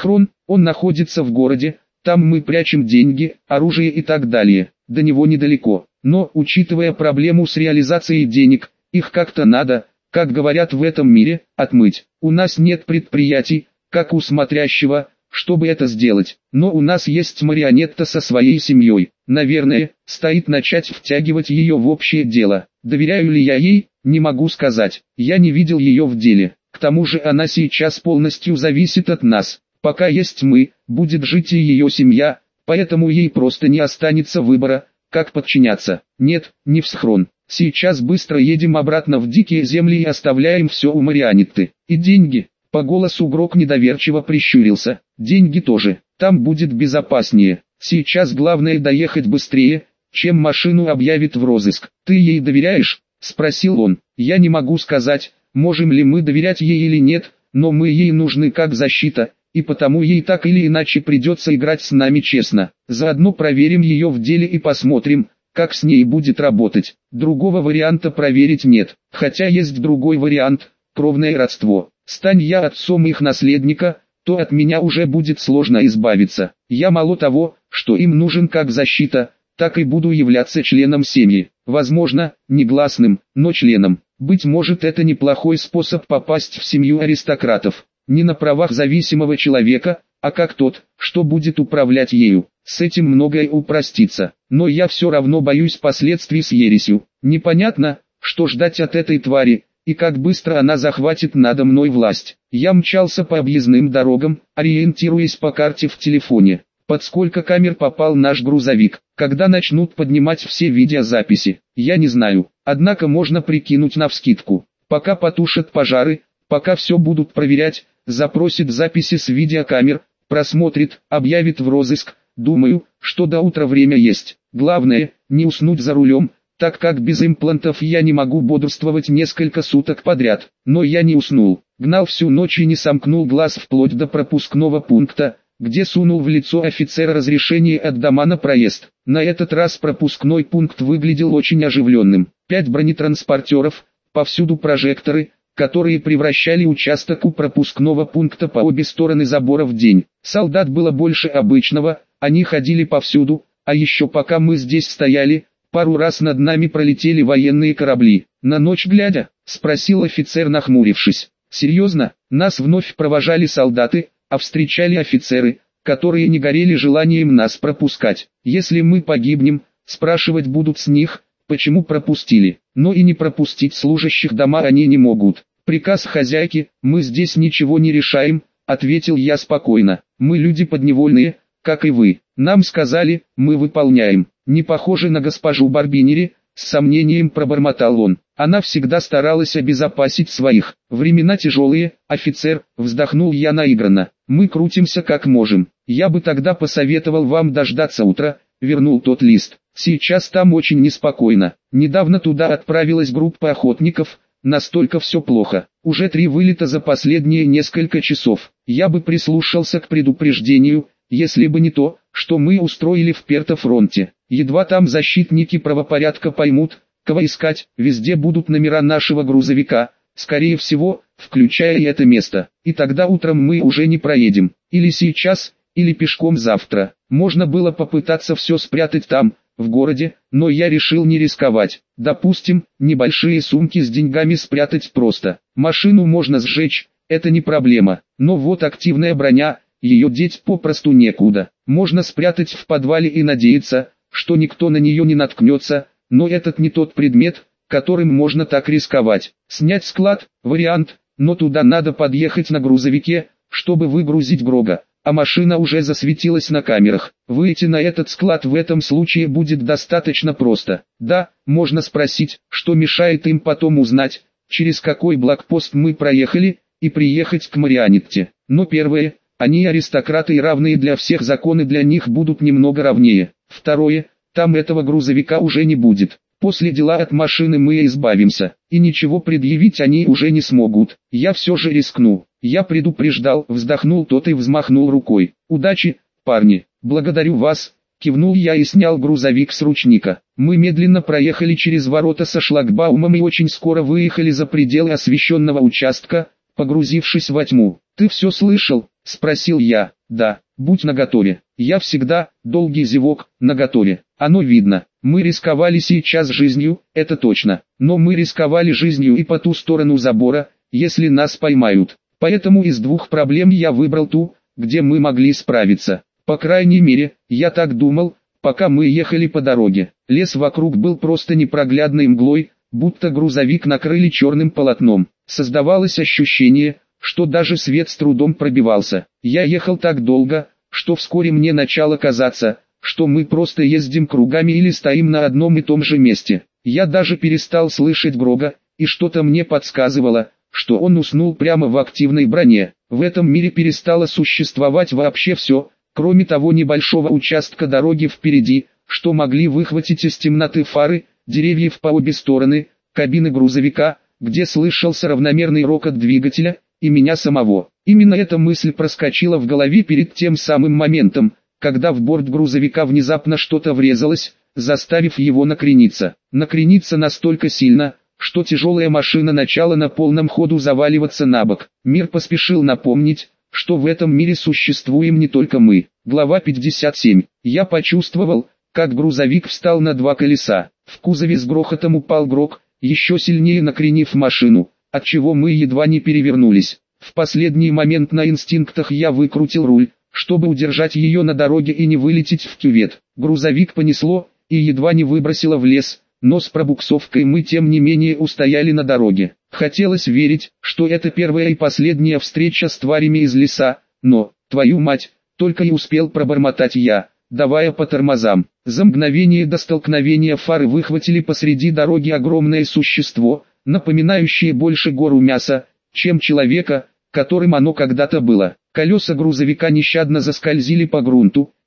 он находится в городе, там мы прячем деньги, оружие и так далее. До него недалеко. Но, учитывая проблему с реализацией денег, их как-то надо, как говорят в этом мире, отмыть. У нас нет предприятий, как у смотрящего, чтобы это сделать. Но у нас есть марионетка со своей семьей. Наверное, стоит начать втягивать ее в общее дело. Доверяю ли я ей, не могу сказать. Я не видел ее в деле. К тому же она сейчас полностью зависит от нас. Пока есть мы, будет жить и ее семья, поэтому ей просто не останется выбора, как подчиняться. Нет, не в схрон. Сейчас быстро едем обратно в дикие земли и оставляем все у марионетты. И деньги. По голосу Грог недоверчиво прищурился. Деньги тоже. Там будет безопаснее. Сейчас главное доехать быстрее, чем машину объявит в розыск. Ты ей доверяешь? Спросил он. Я не могу сказать, можем ли мы доверять ей или нет, но мы ей нужны как защита, и потому ей так или иначе придется играть с нами честно. Заодно проверим ее в деле и посмотрим, как с ней будет работать. Другого варианта проверить нет. Хотя есть другой вариант – кровное родство. Стань я отцом их наследника, то от меня уже будет сложно избавиться. Я мало того, что им нужен как защита, так и буду являться членом семьи. Возможно, негласным, но членом. Быть может, это неплохой способ попасть в семью аристократов. Не на правах зависимого человека, а как тот, что будет управлять ею. С этим многое упростится. Но я все равно боюсь последствий с ересью. Непонятно, что ждать от этой твари, и как быстро она захватит надо мной власть. Я мчался по объездным дорогам, ориентируясь по карте в телефоне. Под сколько камер попал наш грузовик, когда начнут поднимать все видеозаписи, я не знаю. Однако можно прикинуть навскидку. Пока потушат пожары, пока все будут проверять, запросит записи с видеокамер, просмотрит, объявит в розыск. Думаю, что до утра время есть. Главное, не уснуть за рулем, так как без имплантов я не могу бодрствовать несколько суток подряд. Но я не уснул, гнал всю ночь и не сомкнул глаз вплоть до пропускного пункта, где сунул в лицо офицера разрешение от дома на проезд. На этот раз пропускной пункт выглядел очень оживленным. 5 бронетранспортеров, повсюду прожекторы, которые превращали участок у пропускного пункта по обе стороны забора в день. Солдат было больше обычного, они ходили повсюду, а еще пока мы здесь стояли, пару раз над нами пролетели военные корабли. «На ночь глядя?» – спросил офицер, нахмурившись. «Серьезно, нас вновь провожали солдаты, а встречали офицеры, которые не горели желанием нас пропускать. Если мы погибнем, спрашивать будут с них, почему пропустили, но и не пропустить служащих дома они не могут. Приказ хозяйки, мы здесь ничего не решаем», — ответил я спокойно. «Мы люди подневольные, как и вы. Нам сказали, мы выполняем. Не похоже на госпожу Барбинери», — с сомнением пробормотал он. «Она всегда старалась обезопасить своих. Времена тяжелые, офицер», — вздохнул я наигранно. «Мы крутимся как можем. Я бы тогда посоветовал вам дождаться утра», — вернул тот лист. «Сейчас там очень неспокойно. Недавно туда отправилась группа охотников, настолько все плохо. Уже 3 вылета за последние несколько часов. Я бы прислушался к предупреждению, если бы не то, что мы устроили в Перто-фронте. Едва там защитники правопорядка поймут, кого искать, везде будут номера нашего грузовика, скорее всего, включая и это место. И тогда утром мы уже не проедем. Или сейчас, или пешком завтра. Можно было попытаться все спрятать там, в городе, но я решил не рисковать. Допустим, небольшие сумки с деньгами спрятать просто. Машину можно сжечь, это не проблема. Но вот активная броня, ее деть попросту некуда. Можно спрятать в подвале и надеяться, что никто на нее не наткнется, но этот не тот предмет, которым можно так рисковать. Снять склад – вариант, но туда надо подъехать на грузовике, чтобы выгрузить Грога, а машина уже засветилась на камерах. Выйти на этот склад в этом случае будет достаточно просто. Да, можно спросить, что мешает им потом узнать, через какой блокпост мы проехали, и приехать к Марианетте. Но первое – они аристократы и равные для всех, законы для них будут немного равнее. Второе, там этого грузовика уже не будет. После дела от машины мы избавимся, и ничего предъявить они уже не смогут. Я все же рискну. Я предупреждал, вздохнул тот и взмахнул рукой. «Удачи, парни, благодарю вас», кивнул я и снял грузовик с ручника. Мы медленно проехали через ворота со шлагбаумом и очень скоро выехали за пределы освещенного участка, погрузившись во тьму. «Ты все слышал?» — спросил я. «Да, будь наготове. Я всегда, долгий зевок, наготове. Оно видно. Мы рисковали сейчас жизнью, это точно. Но мы рисковали жизнью и по ту сторону забора, если нас поймают. Поэтому из 2 проблем я выбрал ту, где мы могли справиться. По крайней мере, я так думал, пока мы ехали по дороге. Лес вокруг был просто непроглядной мглой, будто грузовик накрыли черным полотном. Создавалось ощущение, что даже свет с трудом пробивался. Я ехал так долго, что вскоре мне начало казаться, что мы просто ездим кругами или стоим на одном и том же месте. Я даже перестал слышать Грога, и что-то мне подсказывало, что он уснул прямо в активной броне. В этом мире перестало существовать вообще все, кроме того небольшого участка дороги впереди, что могли выхватить из темноты фары, деревьев по обе стороны, кабины грузовика, где слышался равномерный рокот двигателя, и меня самого. Именно эта мысль проскочила в голове перед тем самым моментом, когда в борт грузовика внезапно что-то врезалось, заставив его накрениться. Накрениться настолько сильно, что тяжелая машина начала на полном ходу заваливаться на бок. Мир поспешил напомнить, что в этом мире существуем не только мы. Глава 57. Я почувствовал, как грузовик встал на 2 колеса. В кузове с грохотом упал Грог, еще сильнее накренив машину, отчего мы едва не перевернулись. В последний момент на инстинктах я выкрутил руль, чтобы удержать ее на дороге и не вылететь в кювет. Грузовик понесло, и едва не выбросило в лес, но с пробуксовкой мы тем не менее устояли на дороге. Хотелось верить, что это первая и последняя встреча с тварями из леса, но, твою мать, только и успел пробормотать я, давая по тормозам. За мгновение до столкновения фары выхватили посреди дороги огромное существо, напоминающее больше гору мяса, чем человека, которым оно когда-то было. Колеса грузовика нещадно заскользили по грунту,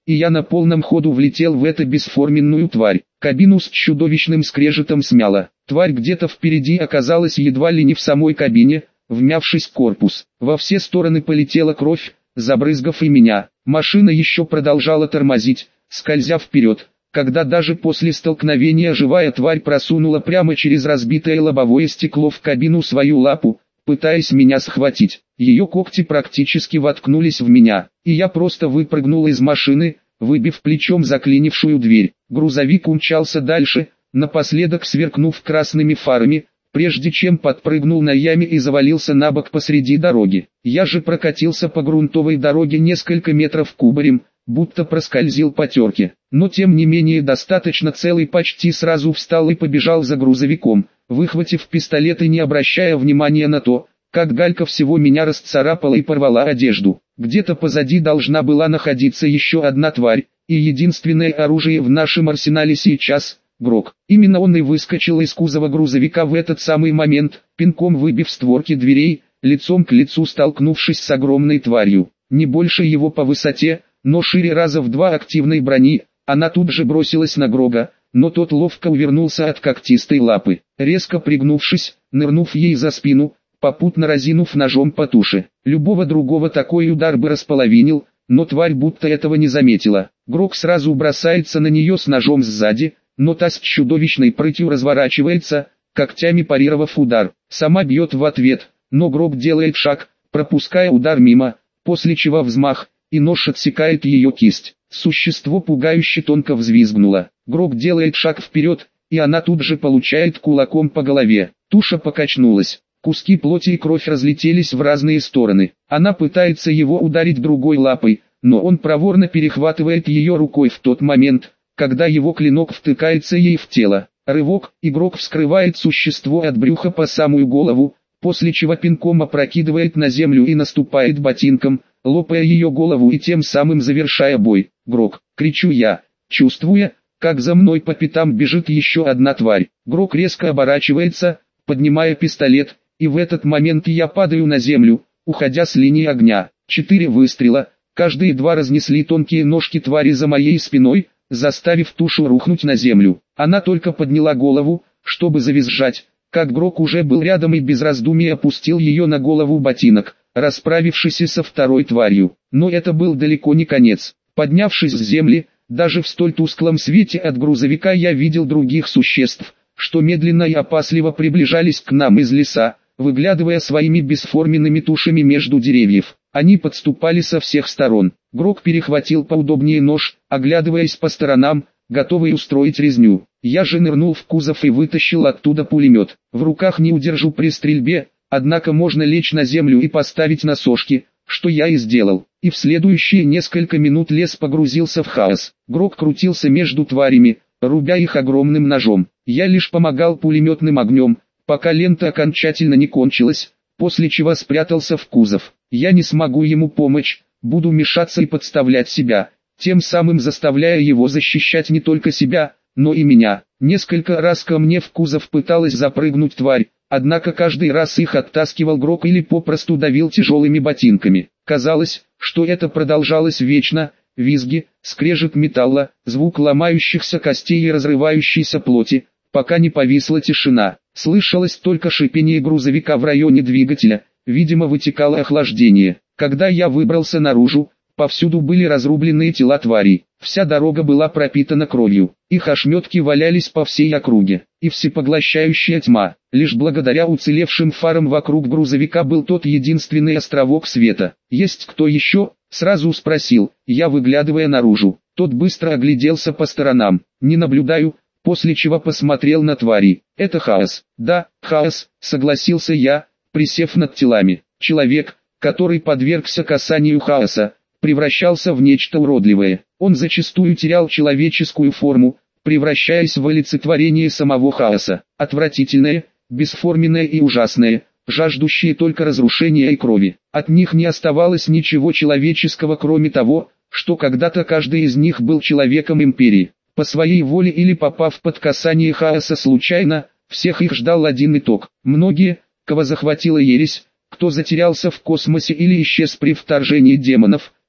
и я на полном ходу влетел в эту бесформенную тварь. Кабину с чудовищным скрежетом смяло. Тварь где-то впереди оказалась едва ли не в самой кабине, вмявшись в корпус. Во все стороны полетела кровь, забрызгав и меня. Машина еще продолжала тормозить, скользя вперед, когда даже после столкновения живая тварь просунула прямо через разбитое лобовое стекло в кабину свою лапу, пытаясь меня схватить. Ее когти практически воткнулись в меня, и я просто выпрыгнул из машины, выбив плечом заклинившую дверь. Грузовик умчался дальше, напоследок сверкнув красными фарами, прежде чем подпрыгнул на яме и завалился на бок посреди дороги. Я же прокатился по грунтовой дороге несколько метров кубарем, будто проскользил по терке. Но тем не менее достаточно целый почти сразу встал и побежал за грузовиком, выхватив пистолет и не обращая внимания на то, как галька всего меня расцарапала и порвала одежду. Где-то позади должна была находиться еще одна тварь, и единственное оружие в нашем арсенале сейчас — Грок. Именно он и выскочил из кузова грузовика в этот самый момент, пинком выбив створки дверей, лицом к лицу столкнувшись с огромной тварью. Не больше его по высоте, но шире раза в 2 активной брони. Она тут же бросилась на Грога, но тот ловко увернулся от когтистой лапы, резко пригнувшись, нырнув ей за спину, попутно разинув ножом по туше. Любого другого такой удар бы располовинил, но тварь будто этого не заметила. Грог сразу бросается на нее с ножом сзади, но та с чудовищной прытью разворачивается, когтями парировав удар. Сама бьет в ответ, но Грог делает шаг, пропуская удар мимо, после чего взмах, и нож отсекает ее кисть. Существо пугающе тонко взвизгнуло. Грог делает шаг вперед, и она тут же получает кулаком по голове. Туша покачнулась. Куски плоти и кровь разлетелись в разные стороны. Она пытается его ударить другой лапой, но он проворно перехватывает ее рукой в тот момент, когда его клинок втыкается ей в тело. Рывок, и Грог вскрывает существо от брюха по самую голову, после чего пинком опрокидывает на землю и наступает ботинком, лопая ее голову и тем самым завершая бой. «Грог!» — кричу я, чувствуя, как за мной по пятам бежит еще одна тварь. Грог резко оборачивается, поднимая пистолет, и в этот момент я падаю на землю, уходя с линии огня. 4 выстрела, каждые 2 разнесли тонкие ножки твари за моей спиной, заставив тушу рухнуть на землю. Она только подняла голову, чтобы завизжать, как Грог уже был рядом и без раздумий опустил ее на голову ботинок, расправившись со второй тварью. Но это был далеко не конец. Поднявшись с земли, даже в столь тусклом свете от грузовика я видел других существ, что медленно и опасливо приближались к нам из леса, выглядывая своими бесформенными тушами между деревьев. Они подступали со всех сторон. Грог перехватил поудобнее нож, оглядываясь по сторонам, готовый устроить резню. Я же нырнул в кузов и вытащил оттуда пулемет. В руках не удержу при стрельбе, однако можно лечь на землю и поставить на сошки, что я и сделал. И в следующие несколько минут лес погрузился в хаос. Грог крутился между тварями, рубя их огромным ножом. Я лишь помогал пулеметным огнем, пока лента окончательно не кончилась, после чего спрятался в кузов. Я не смогу ему помочь, буду мешаться и подставлять себя, тем самым заставляя его защищать не только себя, но и меня. Несколько раз ко мне в кузов пыталась запрыгнуть тварь, однако каждый раз их оттаскивал Грог или попросту давил тяжелыми ботинками. Казалось, что это продолжалось вечно. Визги, скрежет металла, звук ломающихся костей и разрывающейся плоти, пока не повисла тишина. Слышалось только шипение грузовика в районе двигателя, видимо вытекало охлаждение. Когда я выбрался наружу, повсюду были разрубленные тела тварей. Вся дорога была пропитана кровью, их ошметки валялись по всей округе, и всепоглощающая тьма. Лишь благодаря уцелевшим фарам вокруг грузовика был тот единственный островок света. «Есть кто еще?» — сразу спросил я, выглядывая наружу. Тот быстро огляделся по сторонам. «Не наблюдаю», после чего посмотрел на твари. «Это хаос». «Да, хаос», — согласился я, присев над телами. Человек, который подвергся касанию хаоса, превращался в нечто уродливое. Он зачастую терял человеческую форму, превращаясь в олицетворение самого хаоса. Отвратительное, бесформенное и ужасное, жаждущие только разрушения и крови. От них не оставалось ничего человеческого, кроме того, что когда-то каждый из них был человеком империи. По своей воле или попав под касание хаоса случайно, всех их ждал один итог. Многие, кого захватила ересь, кто затерялся в космосе или исчез при вторжении демонов,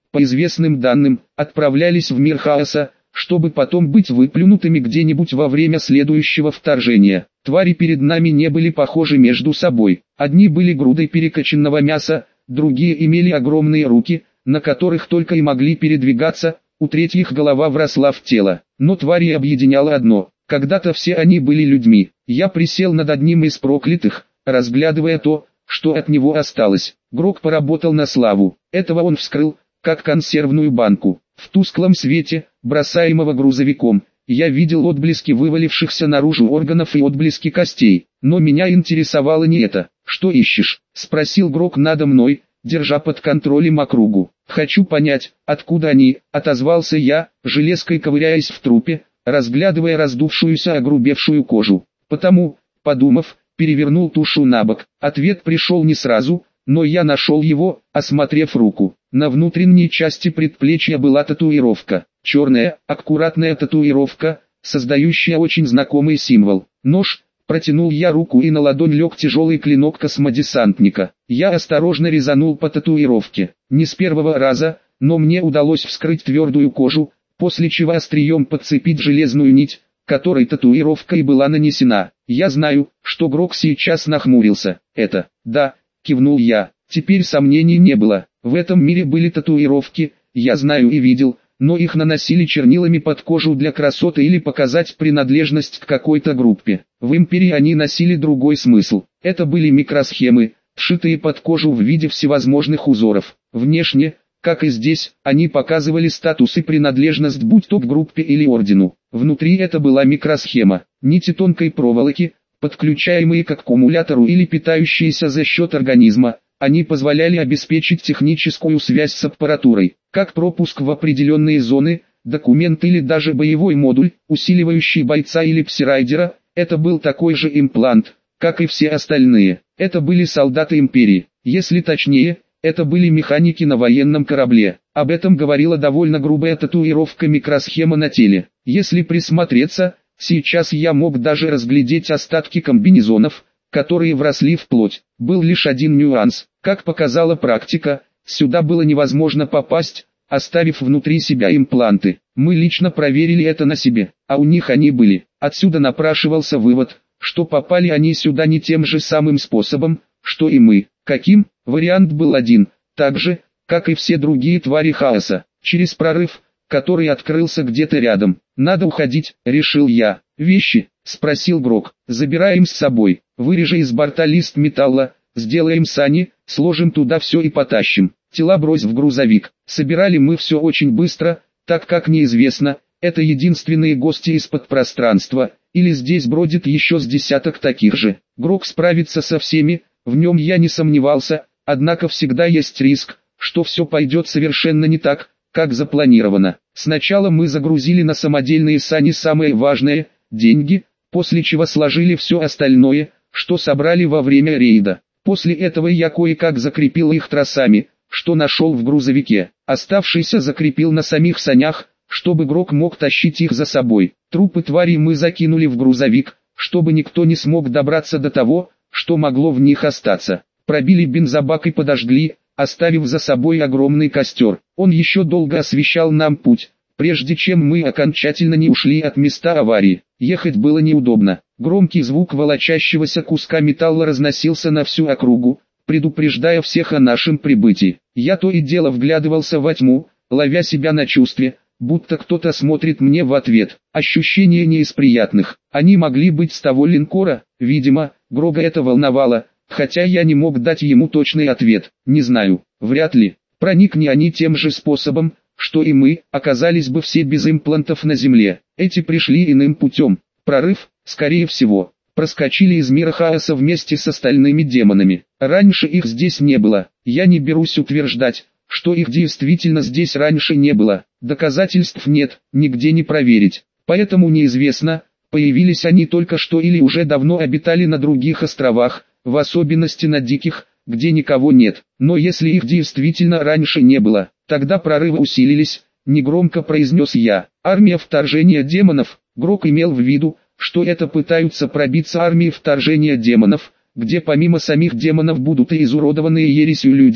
по известным данным, отправлялись в мир хаоса, чтобы потом быть выплюнутыми где-нибудь во время следующего вторжения. Твари перед нами не были похожи между собой. Одни были грудой перекоченного мяса, другие имели огромные руки, на которых только и могли передвигаться, у третьих голова вросла в тело. Но твари объединяло одно: когда-то все они были людьми. Я присел над одним из проклятых, разглядывая то, что от него осталось. Грок поработал на славу. Этого он вскрыл, как консервную банку. В тусклом свете, бросаемого грузовиком, я видел отблески вывалившихся наружу органов и отблески костей. Но меня интересовало не это. «Что ищешь?» — спросил Грок надо мной, держа под контролем округу. «Хочу понять, откуда они», — отозвался я, железкой ковыряясь в трупе, разглядывая раздувшуюся огрубевшую кожу. Потому, подумав, перевернул тушу на бок. Ответ пришел не сразу, но я нашел его, осмотрев руку. На внутренней части предплечья была татуировка. Черная, аккуратная татуировка, создающая очень знакомый символ. Нож. Протянул я руку, и на ладонь лег тяжелый клинок космодесантника. Я осторожно резанул по татуировке. Не с первого раза, но мне удалось вскрыть твердую кожу, после чего острием подцепить железную нить, которой татуировка и была нанесена. Я знаю, что Грок сейчас нахмурился. «Это, да», — кивнул я. Теперь сомнений не было. В этом мире были татуировки, я знаю и видел, но их наносили чернилами под кожу для красоты или показать принадлежность к какой-то группе. В Империи они носили другой смысл. Это были микросхемы, вшитые под кожу в виде всевозможных узоров. Внешне, как и здесь, они показывали статус и принадлежность будь то к группе или ордену. Внутри это была микросхема, нити тонкой проволоки, подключаемые к аккумулятору или питающиеся за счет организма. Они позволяли обеспечить техническую связь с аппаратурой, как пропуск в определенные зоны, документ или даже боевой модуль, усиливающий бойца или псирайдера. Это был такой же имплант, как и все остальные. Это были солдаты Империи. Если точнее, это были механики на военном корабле. Об этом говорила довольно грубая татуировка микросхема на теле. Если присмотреться, сейчас я мог даже разглядеть остатки комбинезонов, которые вросли в плоть. Был лишь один нюанс. Как показала практика, сюда было невозможно попасть, оставив внутри себя импланты. Мы лично проверили это на себе, а у них они были. Отсюда напрашивался вывод, что попали они сюда не тем же самым способом, что и мы. Каким? Вариант был один, так же, как и все другие твари хаоса, через прорыв, который открылся где-то рядом. «Надо уходить», — решил я. «Вещи?» — спросил Грок. «Забираем с собой. Вырежи из борта лист металла, сделаем сани, сложим туда все и потащим. Тела брось в грузовик». Собирали мы все очень быстро, так как неизвестно, это единственные гости из-под пространства, или здесь бродит еще с десяток таких же. Грок справится со всеми, в нем я не сомневался, однако всегда есть риск, что все пойдет совершенно не так, как запланировано. Сначала мы загрузили на самодельные сани самое важное – деньги, после чего сложили все остальное, что собрали во время рейда. После этого я кое-как закрепил их тросами, что нашел в грузовике. Оставшийся закрепил на самих санях, чтобы Грок мог тащить их за собой. Трупы тварей мы закинули в грузовик, чтобы никто не смог добраться до того, что могло в них остаться. Пробили бензобак и подожгли, оставив за собой огромный костер. Он еще долго освещал нам путь, прежде чем мы окончательно не ушли от места аварии. Ехать было неудобно. Громкий звук волочащегося куска металла разносился на всю округу, предупреждая всех о нашем прибытии. Я то и дело вглядывался во тьму, ловя себя на чувстве, будто кто-то смотрит мне в ответ. Ощущения не из приятных. Они могли быть с того линкора, видимо, Грога это волновало, хотя я не мог дать ему точный ответ. Не знаю, вряд ли. Проникни они тем же способом, что и мы, оказались бы все без имплантов на Земле. Эти пришли иным путем. Прорыв, скорее всего, проскочили из мира хаоса вместе с остальными демонами. Раньше их здесь не было. Я не берусь утверждать, что их действительно здесь раньше не было. Доказательств нет, нигде не проверить. Поэтому неизвестно, появились они только что или уже давно обитали на других островах, в особенности на диких, где никого нет. Но если их действительно раньше не было, тогда прорывы усилились, негромко произнес я. Армия вторжения демонов. Грок имел в виду, что это пытаются пробиться армии вторжения демонов, где помимо самих демонов будут и изуродованные ересью люди,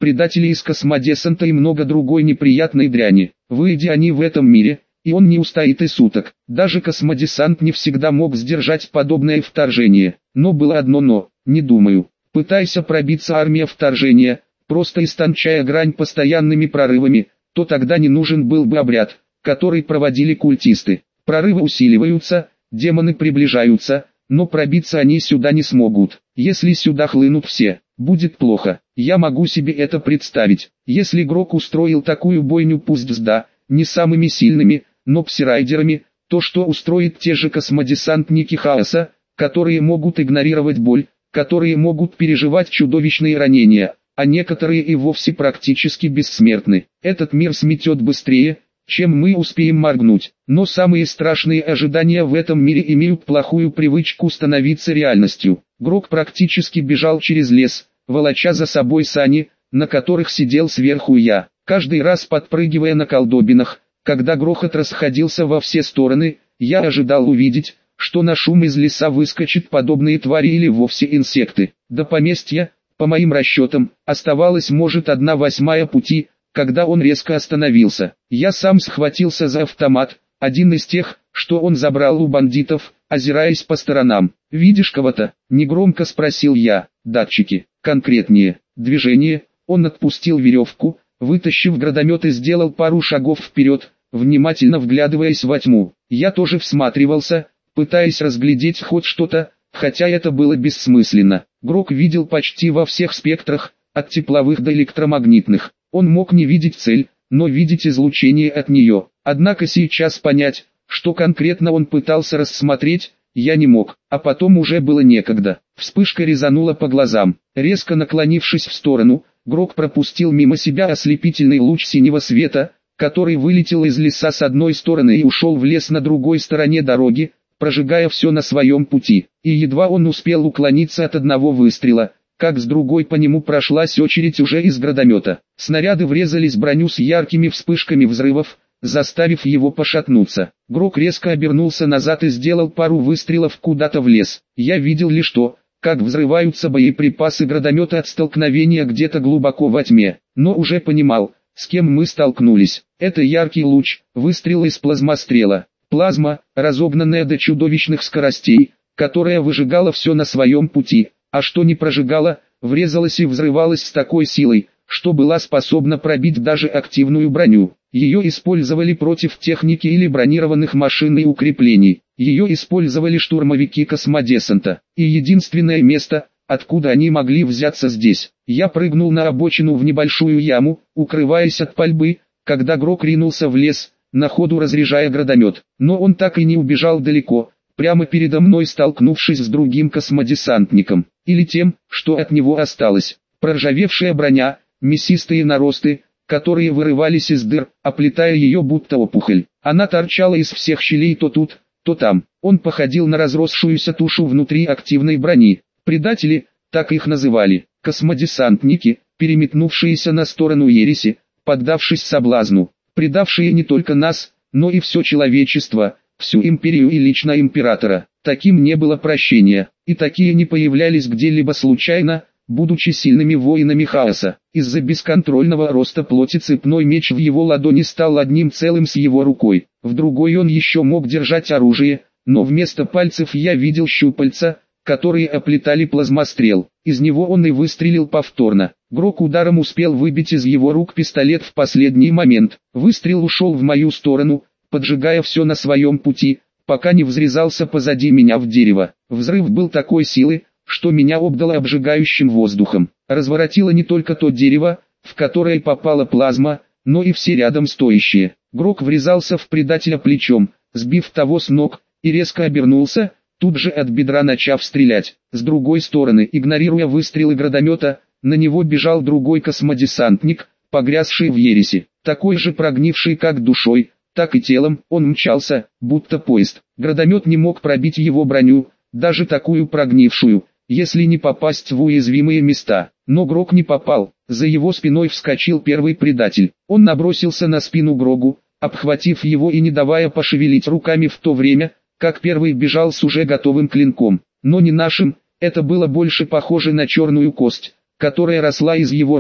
предатели из космодесанта и много другой неприятной дряни. Выйдя они в этом мире, и он не устоит и суток. Даже космодесант не всегда мог сдержать подобное вторжение. Но было одно но, не думаю. Пытайся пробиться армия вторжения, просто истончая грань постоянными прорывами, то тогда не нужен был бы обряд, который проводили культисты. Прорывы усиливаются, демоны приближаются, но пробиться они сюда не смогут. Если сюда хлынут все, будет плохо. Я могу себе это представить. Если Грок устроил такую бойню, пусть не самыми сильными, но псирайдерами, то что устроит те же космодесантники хаоса, которые могут игнорировать боль, которые могут переживать чудовищные ранения, а некоторые и вовсе практически бессмертны. Этот мир сметет быстрее, чем мы успеем моргнуть. Но самые страшные ожидания в этом мире имеют плохую привычку становиться реальностью. Грок практически бежал через лес, волоча за собой сани, на которых сидел сверху я, каждый раз подпрыгивая на колдобинах. Когда грохот расходился во все стороны, я ожидал увидеть, что на шум из леса выскочат подобные твари или вовсе инсекты. До поместья, по моим расчетам, оставалось может 1/8 пути, когда он резко остановился. Я сам схватился за автомат, один из тех, что он забрал у бандитов, озираясь по сторонам. «Видишь кого-то?» – негромко спросил я. «Датчики. Конкретнее. Движение». Он отпустил веревку, вытащив гранатомет и сделал пару шагов вперед, внимательно вглядываясь во тьму. Я тоже всматривался, пытаясь разглядеть хоть что-то, хотя это было бессмысленно. Грок видел почти во всех спектрах, от тепловых до электромагнитных. Он мог не видеть цель, но видеть излучение от нее. Однако сейчас понять, что конкретно он пытался рассмотреть, я не мог, а потом уже было некогда. Вспышка резанула по глазам. Резко наклонившись в сторону, Грок пропустил мимо себя ослепительный луч синего света, который вылетел из леса с одной стороны и ушел в лес на другой стороне дороги, прожигая все на своем пути. И едва он успел уклониться от одного выстрела, как с другой по нему прошлась очередь уже из гранатомета. Снаряды врезались в броню с яркими вспышками взрывов, заставив его пошатнуться. Грок резко обернулся назад и сделал пару выстрелов куда-то в лес. Я видел лишь то, как взрываются боеприпасы гранатомета от столкновения где-то глубоко во тьме, но уже понимал, с кем мы столкнулись. Это яркий луч, выстрел из плазмострела. Плазма, разогнанная до чудовищных скоростей, которая выжигала все на своем пути, а что не прожигала, врезалась и взрывалась с такой силой, что была способна пробить даже активную броню. Ее использовали против техники или бронированных машин и укреплений. Ее использовали штурмовики космодесанта. И единственное место, откуда они могли взяться здесь. Я прыгнул на обочину в небольшую яму, укрываясь от пальбы, когда Грок ринулся в лес, на ходу разряжая гранатомет. Но он так и не убежал далеко, прямо передо мной столкнувшись с другим космодесантником. Или тем, что от него осталось. Проржавевшая броня, мясистые наросты, которые вырывались из дыр, оплетая ее будто опухоль. Она торчала из всех щелей то тут, то там. Он походил на разросшуюся тушу внутри активной брони. Предатели, так их называли, космодесантники, переметнувшиеся на сторону ереси, поддавшись соблазну, предавшие не только нас, но и все человечество, всю империю и лично императора. Таким не было прощения, и такие не появлялись где-либо случайно, будучи сильными воинами хаоса. Из-за бесконтрольного роста плоти цепной меч в его ладони стал одним целым с его рукой. В другой он еще мог держать оружие, но вместо пальцев я видел щупальца, которые оплетали плазмострел. Из него он и выстрелил повторно. Грок ударом успел выбить из его рук пистолет в последний момент. Выстрел ушел в мою сторону, поджигая все на своем пути, пока не взрезался позади меня в дерево. Взрыв был такой силы, что меня обдало обжигающим воздухом. Разворотило не только то дерево, в которое попала плазма, но и все рядом стоящие. Грок врезался в предателя плечом, сбив того с ног, и резко обернулся, тут же от бедра начав стрелять. С другой стороны, игнорируя выстрелы гранатомета, на него бежал другой космодесантник, погрязший в ереси, такой же прогнивший как душой, так и телом. Он мчался, будто поезд. Гранатомет не мог пробить его броню, даже такую прогнившую, если не попасть в уязвимые места. Но Грок не попал. За его спиной вскочил первый предатель. Он набросился на спину Грогу, обхватив его и не давая пошевелить руками, в то время, как первый бежал с уже готовым клинком. Но не нашим, это было больше похоже на черную кость, которая росла из его руки,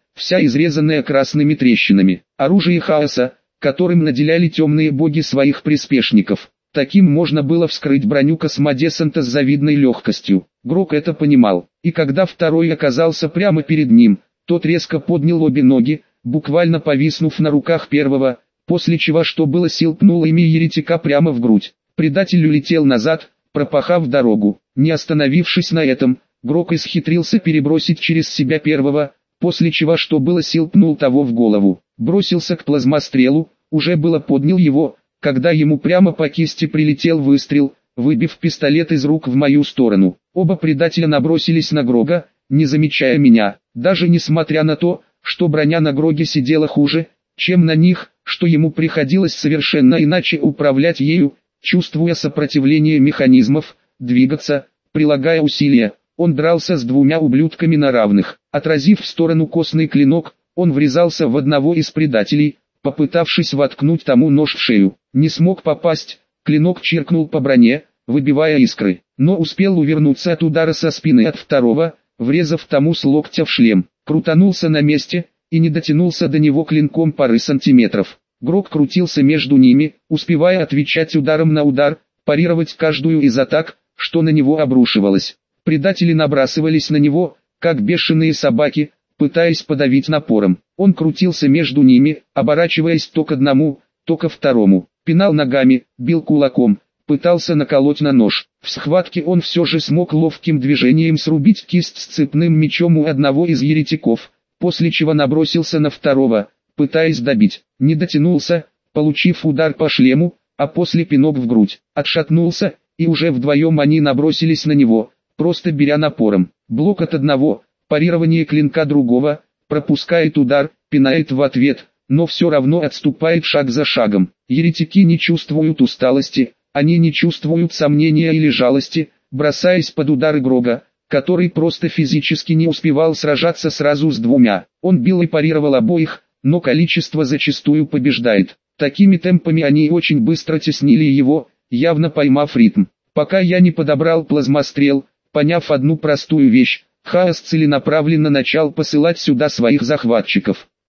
вся изрезанная красными трещинами. Оружие хаоса, которым наделяли темные боги своих приспешников. Таким можно было вскрыть броню космодесанта с завидной легкостью. Грок это понимал, и когда второй оказался прямо перед ним, тот резко поднял обе ноги, буквально повиснув на руках первого, после чего что было сил пнул ими еретика прямо в грудь. Предатель улетел назад, пропахав дорогу. Не остановившись на этом, Грок исхитрился перебросить через себя первого, после чего что было сил пнул того в голову. Бросился к плазмострелу, уже было поднял его, когда ему прямо по кисти прилетел выстрел, выбив пистолет из рук в мою сторону. Оба предателя набросились на Грога, не замечая меня, даже несмотря на то, что броня на Гроге сидела хуже, чем на них, что ему приходилось совершенно иначе управлять ею, чувствуя сопротивление механизмов, двигаться, прилагая усилия. Он дрался с двумя ублюдками на равных. Отразив в сторону костный клинок, он врезался в одного из предателей, попытавшись воткнуть тому нож в шею. Не смог попасть, клинок чиркнул по броне, выбивая искры, но успел увернуться от удара со спины от второго, врезав тому с локтя в шлем. Крутанулся на месте, и не дотянулся до него клинком пары сантиметров. Грок крутился между ними, успевая отвечать ударом на удар, парировать каждую из атак, что на него обрушивалось. Предатели набрасывались на него, как бешеные собаки, пытаясь подавить напором. Он крутился между ними, оборачиваясь то к одному, то ко второму. Пинал ногами, бил кулаком, пытался наколоть на нож. В схватке он все же смог ловким движением срубить кисть с цепным мечом у одного из еретиков, после чего набросился на второго, пытаясь добить. Не дотянулся, получив удар по шлему, а после пинок в грудь. Отшатнулся, и уже вдвоем они набросились на него, просто беря напором. Блок от одного, парирование клинка другого, пропускает удар, пинает в ответ, но все равно отступает шаг за шагом. Еретики не чувствуют усталости, они не чувствуют сомнения или жалости, бросаясь под удары Грога, который просто физически не успевал сражаться сразу с двумя. Он бил и парировал обоих, но количество зачастую побеждает. Такими темпами они очень быстро теснили его, явно поймав ритм. Пока я не подобрал плазмострел, поняв одну простую вещь, Хаос целенаправленно начал посылать сюда своих захватчиков.